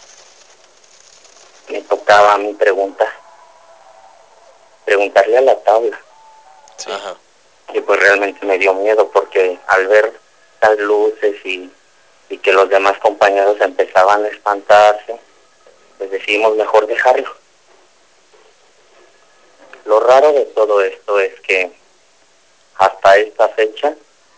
me tocaba a mí preguntar, preguntarle a la tabla. Ajá. Y pues realmente me dio miedo porque al ver las luces y, y que los demás compañeros empezaban a espantarse, pues decidimos mejor dejarlo. Lo raro de todo esto es que hasta esta fecha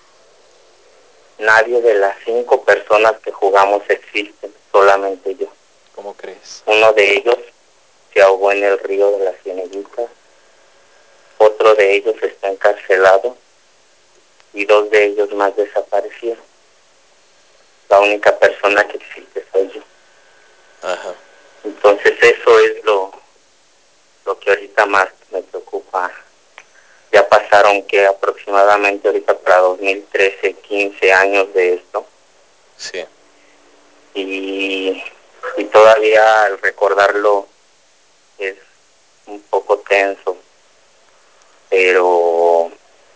nadie de las cinco personas que jugamos existe, solamente yo. ¿cómo crees? Uno de ellos se ahogó en el río de la Cieneguita, otro de ellos está encarcelado y dos de ellos más desaparecieron. La única persona que existe soy yo. Ajá. Entonces eso es lo, lo que ahorita más me preocupa. Ya pasaron que aproximadamente ahorita para dos mil trece, quince años de esto. Sí. Y, y todavía al recordarlo es un poco tenso. Pero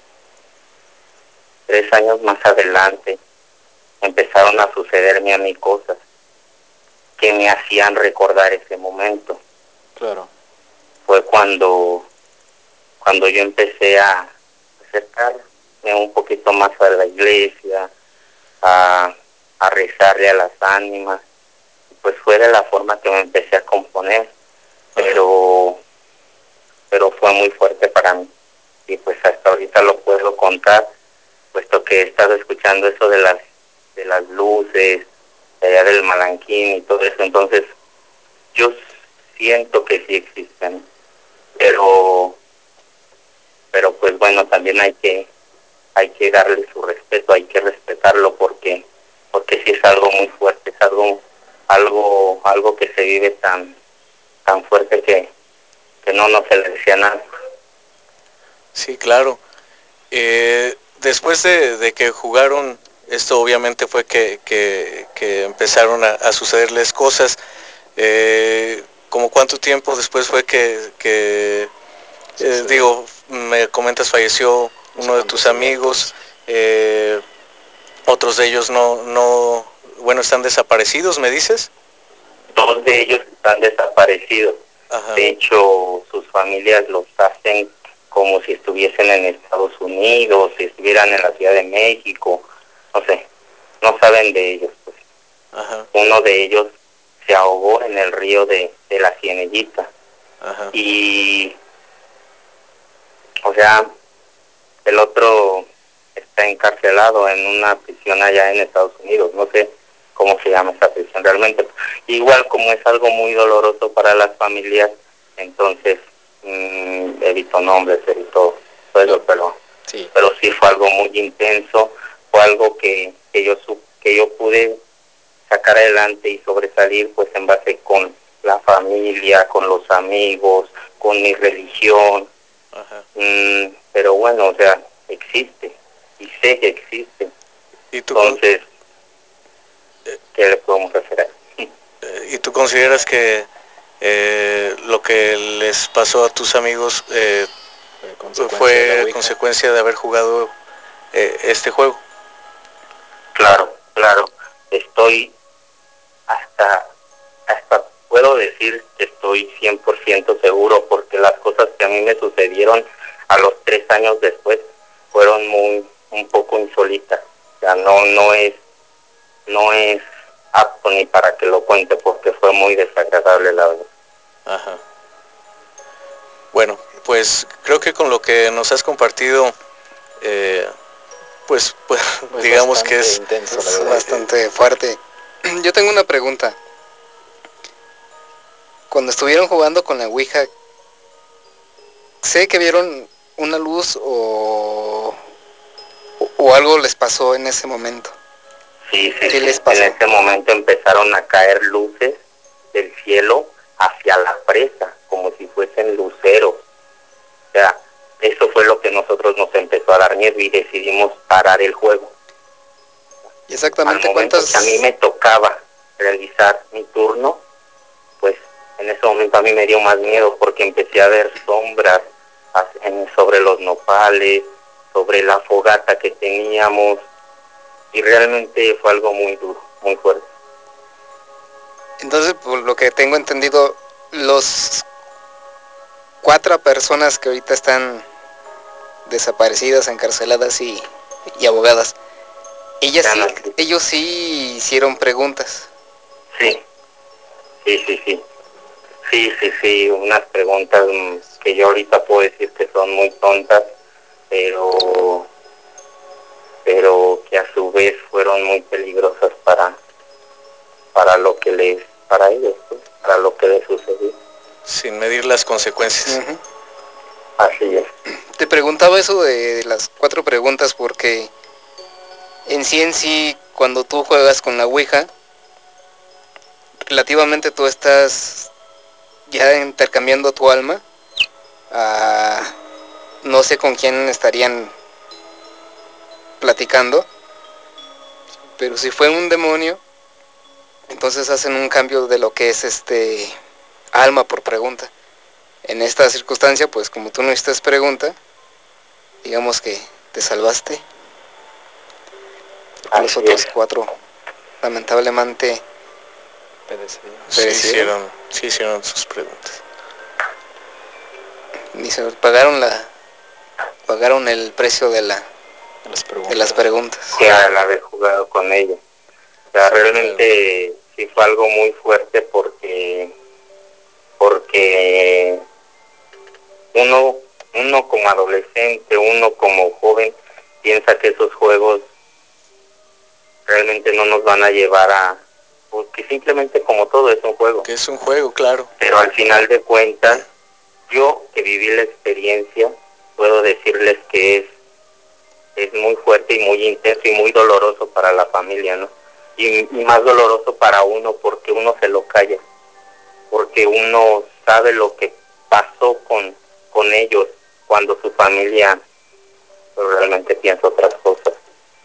tres años más adelante empezaron a sucederme a mí cosas que me hacían recordar ese momento. Claro. Fue cuando, cuando yo empecé a acercarme un poquito más a la iglesia, a, a rezarle a las ánimas. Pues fue de la forma que me empecé a componer, pero, pero fue muy fuerte para mí. Y pues hasta ahorita lo puedo contar, puesto que he estado escuchando eso de las, de las luces, de allá del Malanquín y todo eso. Entonces, yo siento que sí existen, pero, pero pues bueno, también hay que, hay que darle su respeto, hay que respetarlo porque, porque sí es algo muy fuerte, es algo, algo, algo que se vive tan, tan fuerte que, que no, no se le decía nada. Sí, claro. Eh, después de, de que jugaron, esto obviamente fue que, que, que empezaron a, a sucederles cosas. Eh, ¿Como cuánto tiempo después fue que, que eh, digo, me comentas falleció uno de tus amigos, eh, otros de ellos no, no, bueno, están desaparecidos, ¿me dices? Dos de ellos están desaparecidos. Ajá. De hecho, sus familias los hacen como si estuviesen en Estados Unidos, si estuvieran en la Ciudad de México, no sé, no saben de ellos. Pues. Ajá. Uno de ellos se ahogó en el río de, de la Cieneguita. Ajá. Y, o sea, el otro está encarcelado en una prisión allá en Estados Unidos, no sé cómo se llama esa prisión realmente. Igual como es algo muy doloroso para las familias, entonces mmm, evito nombres, evito todo eso, pero sí. pero sí fue algo muy intenso, fue algo que, que yo que yo pude sacar adelante y sobresalir pues en base con la familia, con los amigos, con mi religión. Ajá. Mm, pero bueno, o sea, existe y sé que existe. ¿Y tú Entonces, ¿qué le podemos hacer ahí? ¿Y tú consideras que eh, lo que les pasó a tus amigos eh, consecuencia fue de la Ouija? consecuencia de haber jugado eh, este juego? Claro, claro. Estoy hasta, hasta puedo decir que estoy cien por ciento seguro porque las cosas que a mí me sucedieron a los tres años después fueron muy, un poco insólitas. O sea, no, no es, no es apto ni para que lo cuente porque fue muy desagradable la verdad. Ajá. Bueno, pues creo que con lo que nos has compartido, eh, pues, pues, pues digamos que es intenso, la Es verdad. bastante fuerte. Yo tengo una pregunta. Cuando estuvieron jugando con la Ouija, sé que vieron una luz o, o algo les pasó en ese momento. Sí, sí, ¿Qué sí. les pasó? En ese momento empezaron a caer luces del cielo hacia la presa, como si fuesen luceros. O sea, eso fue lo que nosotros nos empezó a dar miedo y decidimos parar el juego. Exactamente. Al momento ¿Cuántas? que a mí me tocaba realizar mi turno, pues en ese momento a mí me dio más miedo porque empecé a ver sombras sobre los nopales, sobre la fogata que teníamos, y realmente fue algo muy duro, muy fuerte. Entonces, por lo que tengo entendido, los cuatro personas que ahorita están desaparecidas, encarceladas y, y abogadas, ellas sí, ellos sí hicieron preguntas. Sí, sí, sí, sí. Sí, sí, sí, unas preguntas que yo ahorita puedo decir que son muy tontas, pero pero que a su vez fueron muy peligrosas para para lo que les, para ellos, pues, para lo que les sucedió. Sin medir las consecuencias. Uh-huh. Así es. Te preguntaba eso de, de las cuatro preguntas porque en sí en sí, cuando tú juegas con la Ouija, relativamente tú estás ya intercambiando tu alma a no sé con quién estarían platicando, pero si fue un demonio, entonces hacen un cambio de lo que es este alma por pregunta. En esta circunstancia, pues como tú no hiciste pregunta, digamos que te salvaste. Los otros cuatro lamentablemente sí hicieron, sí hicieron sus preguntas. Ni se pagaron la pagaron el precio de la de las preguntas. De las preguntas. Sí, al haber jugado con ella. O sea, sí, realmente claro. Sí fue algo muy fuerte porque porque uno uno como adolescente, uno como joven piensa que esos juegos realmente no nos van a llevar a, porque simplemente como todo es un juego. Que es un juego, claro. Pero al final de cuentas, yo que viví la experiencia, puedo decirles que es es muy fuerte y muy intenso y muy doloroso para la familia, ¿no? Y, y más doloroso para uno porque uno se lo calla, porque uno sabe lo que pasó con, con ellos cuando su familia realmente piensa otras cosas.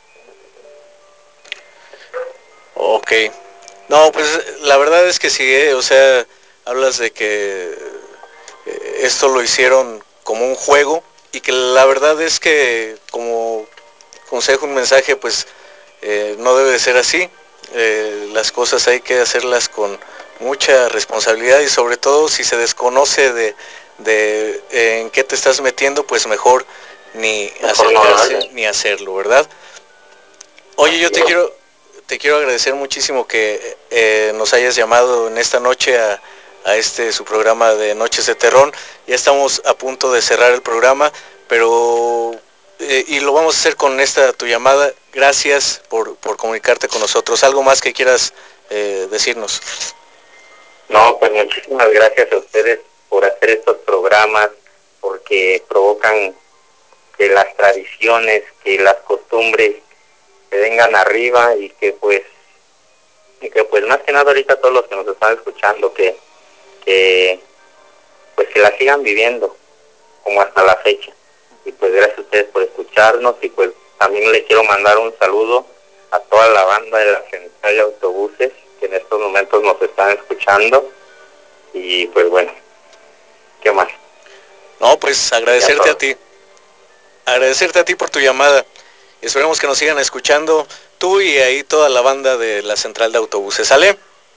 Ok. No, pues la verdad es que sí, ¿eh? O sea, hablas de que esto lo hicieron como un juego y que la verdad es que como consejo, un mensaje, pues eh, no debe de ser así. Eh, las cosas hay que hacerlas con mucha responsabilidad y sobre todo si se desconoce de, de eh, en qué te estás metiendo, pues mejor ni acercarse ni hacerlo, ¿verdad? Oye, yo te quiero te quiero agradecer muchísimo que eh, nos hayas llamado en esta noche a, a este su programa de Noches de Terror. Ya estamos a punto de cerrar el programa, pero eh, y lo vamos a hacer con esta tu llamada. Gracias por, por comunicarte con nosotros. ¿Algo más que quieras eh, decirnos? No, pues muchísimas gracias a ustedes por hacer estos programas, porque provocan que las tradiciones, que las costumbres se vengan arriba y que pues y que pues más que nada ahorita todos los que nos están escuchando que, que pues que la sigan viviendo como hasta la fecha. Y pues gracias a ustedes por escucharnos y pues también les quiero mandar un saludo a toda la banda de la central de autobuses que en estos momentos nos están escuchando y pues bueno, ¿qué más? No, pues agradecerte a ti, agradecerte a ti por tu llamada. Esperemos que nos sigan escuchando tú y ahí toda la banda de la central de autobuses. ¿Sale?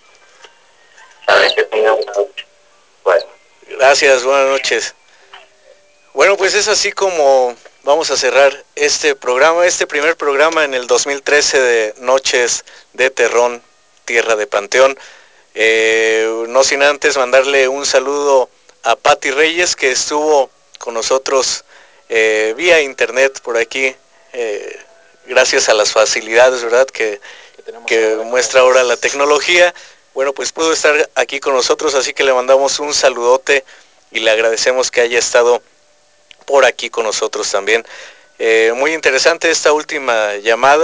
Sale, que tengan una noche. Bueno. Gracias, buenas noches. Bueno, pues es así como vamos a cerrar este programa, este primer programa en el dos mil trece de Noches de Terror, Tierra de Panteón. Eh, no sin antes mandarle un saludo a Pati Reyes, que estuvo con nosotros eh, vía internet por aquí, eh, gracias a las facilidades, ¿verdad?, que, que, que muestra ahora la tecnología. Bueno, pues pudo estar aquí con nosotros, así que le mandamos un saludote y le agradecemos que haya estado por aquí con nosotros también. Eh, muy interesante esta última llamada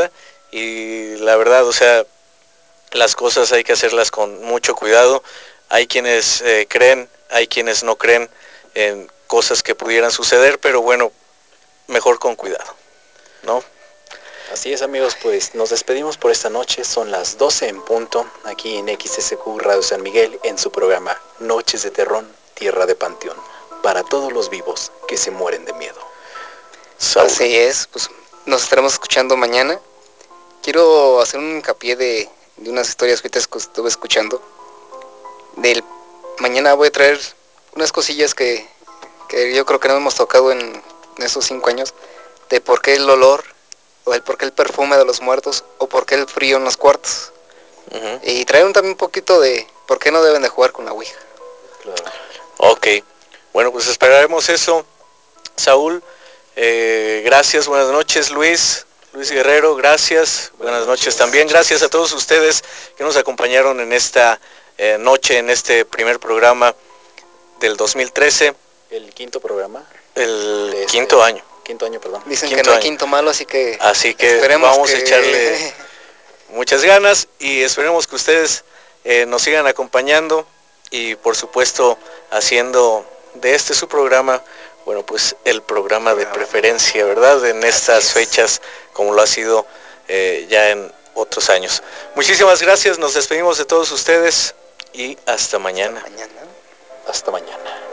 y la verdad, o sea, las cosas hay que hacerlas con mucho cuidado. Hay quienes eh, creen, hay quienes no creen en cosas que pudieran suceder, pero bueno, mejor con cuidado, ¿no? Así es, amigos, pues nos despedimos por esta noche. Son las doce en punto, aquí en X S Q Radio San Miguel, en su programa Noches de Terror, Tierra de Panteón, para todos los vivos que se mueren de miedo. Saúl. Así es, pues nos estaremos escuchando mañana. Quiero hacer un hincapié de, de unas historias que estuve escuchando. Del mañana voy a traer unas cosillas que, que yo creo que no hemos tocado en, en esos cinco años, de por qué el olor, o el por qué el perfume de los muertos, o por qué el frío en los cuartos. Uh-huh. Y traer un, también un poquito de por qué no deben de jugar con la ouija. Claro. Ok, bueno, pues esperaremos eso. Saúl, eh, gracias, buenas noches. Luis, Luis Guerrero, gracias, buenas, buenas noches también. Gracias a todos ustedes que nos acompañaron en esta eh, noche, en este primer programa del dos mil trece. El quinto programa. El este... quinto año. Quinto año, perdón. Dicen quinto que no hay año. quinto malo, así que así que vamos que... a echarle muchas ganas y esperemos que ustedes eh, nos sigan acompañando y por supuesto haciendo de este su programa, bueno, pues el programa de preferencia, ¿verdad? En estas fechas como lo ha sido eh, ya en otros años. Muchísimas gracias, nos despedimos de todos ustedes y hasta mañana. Hasta mañana. Hasta mañana.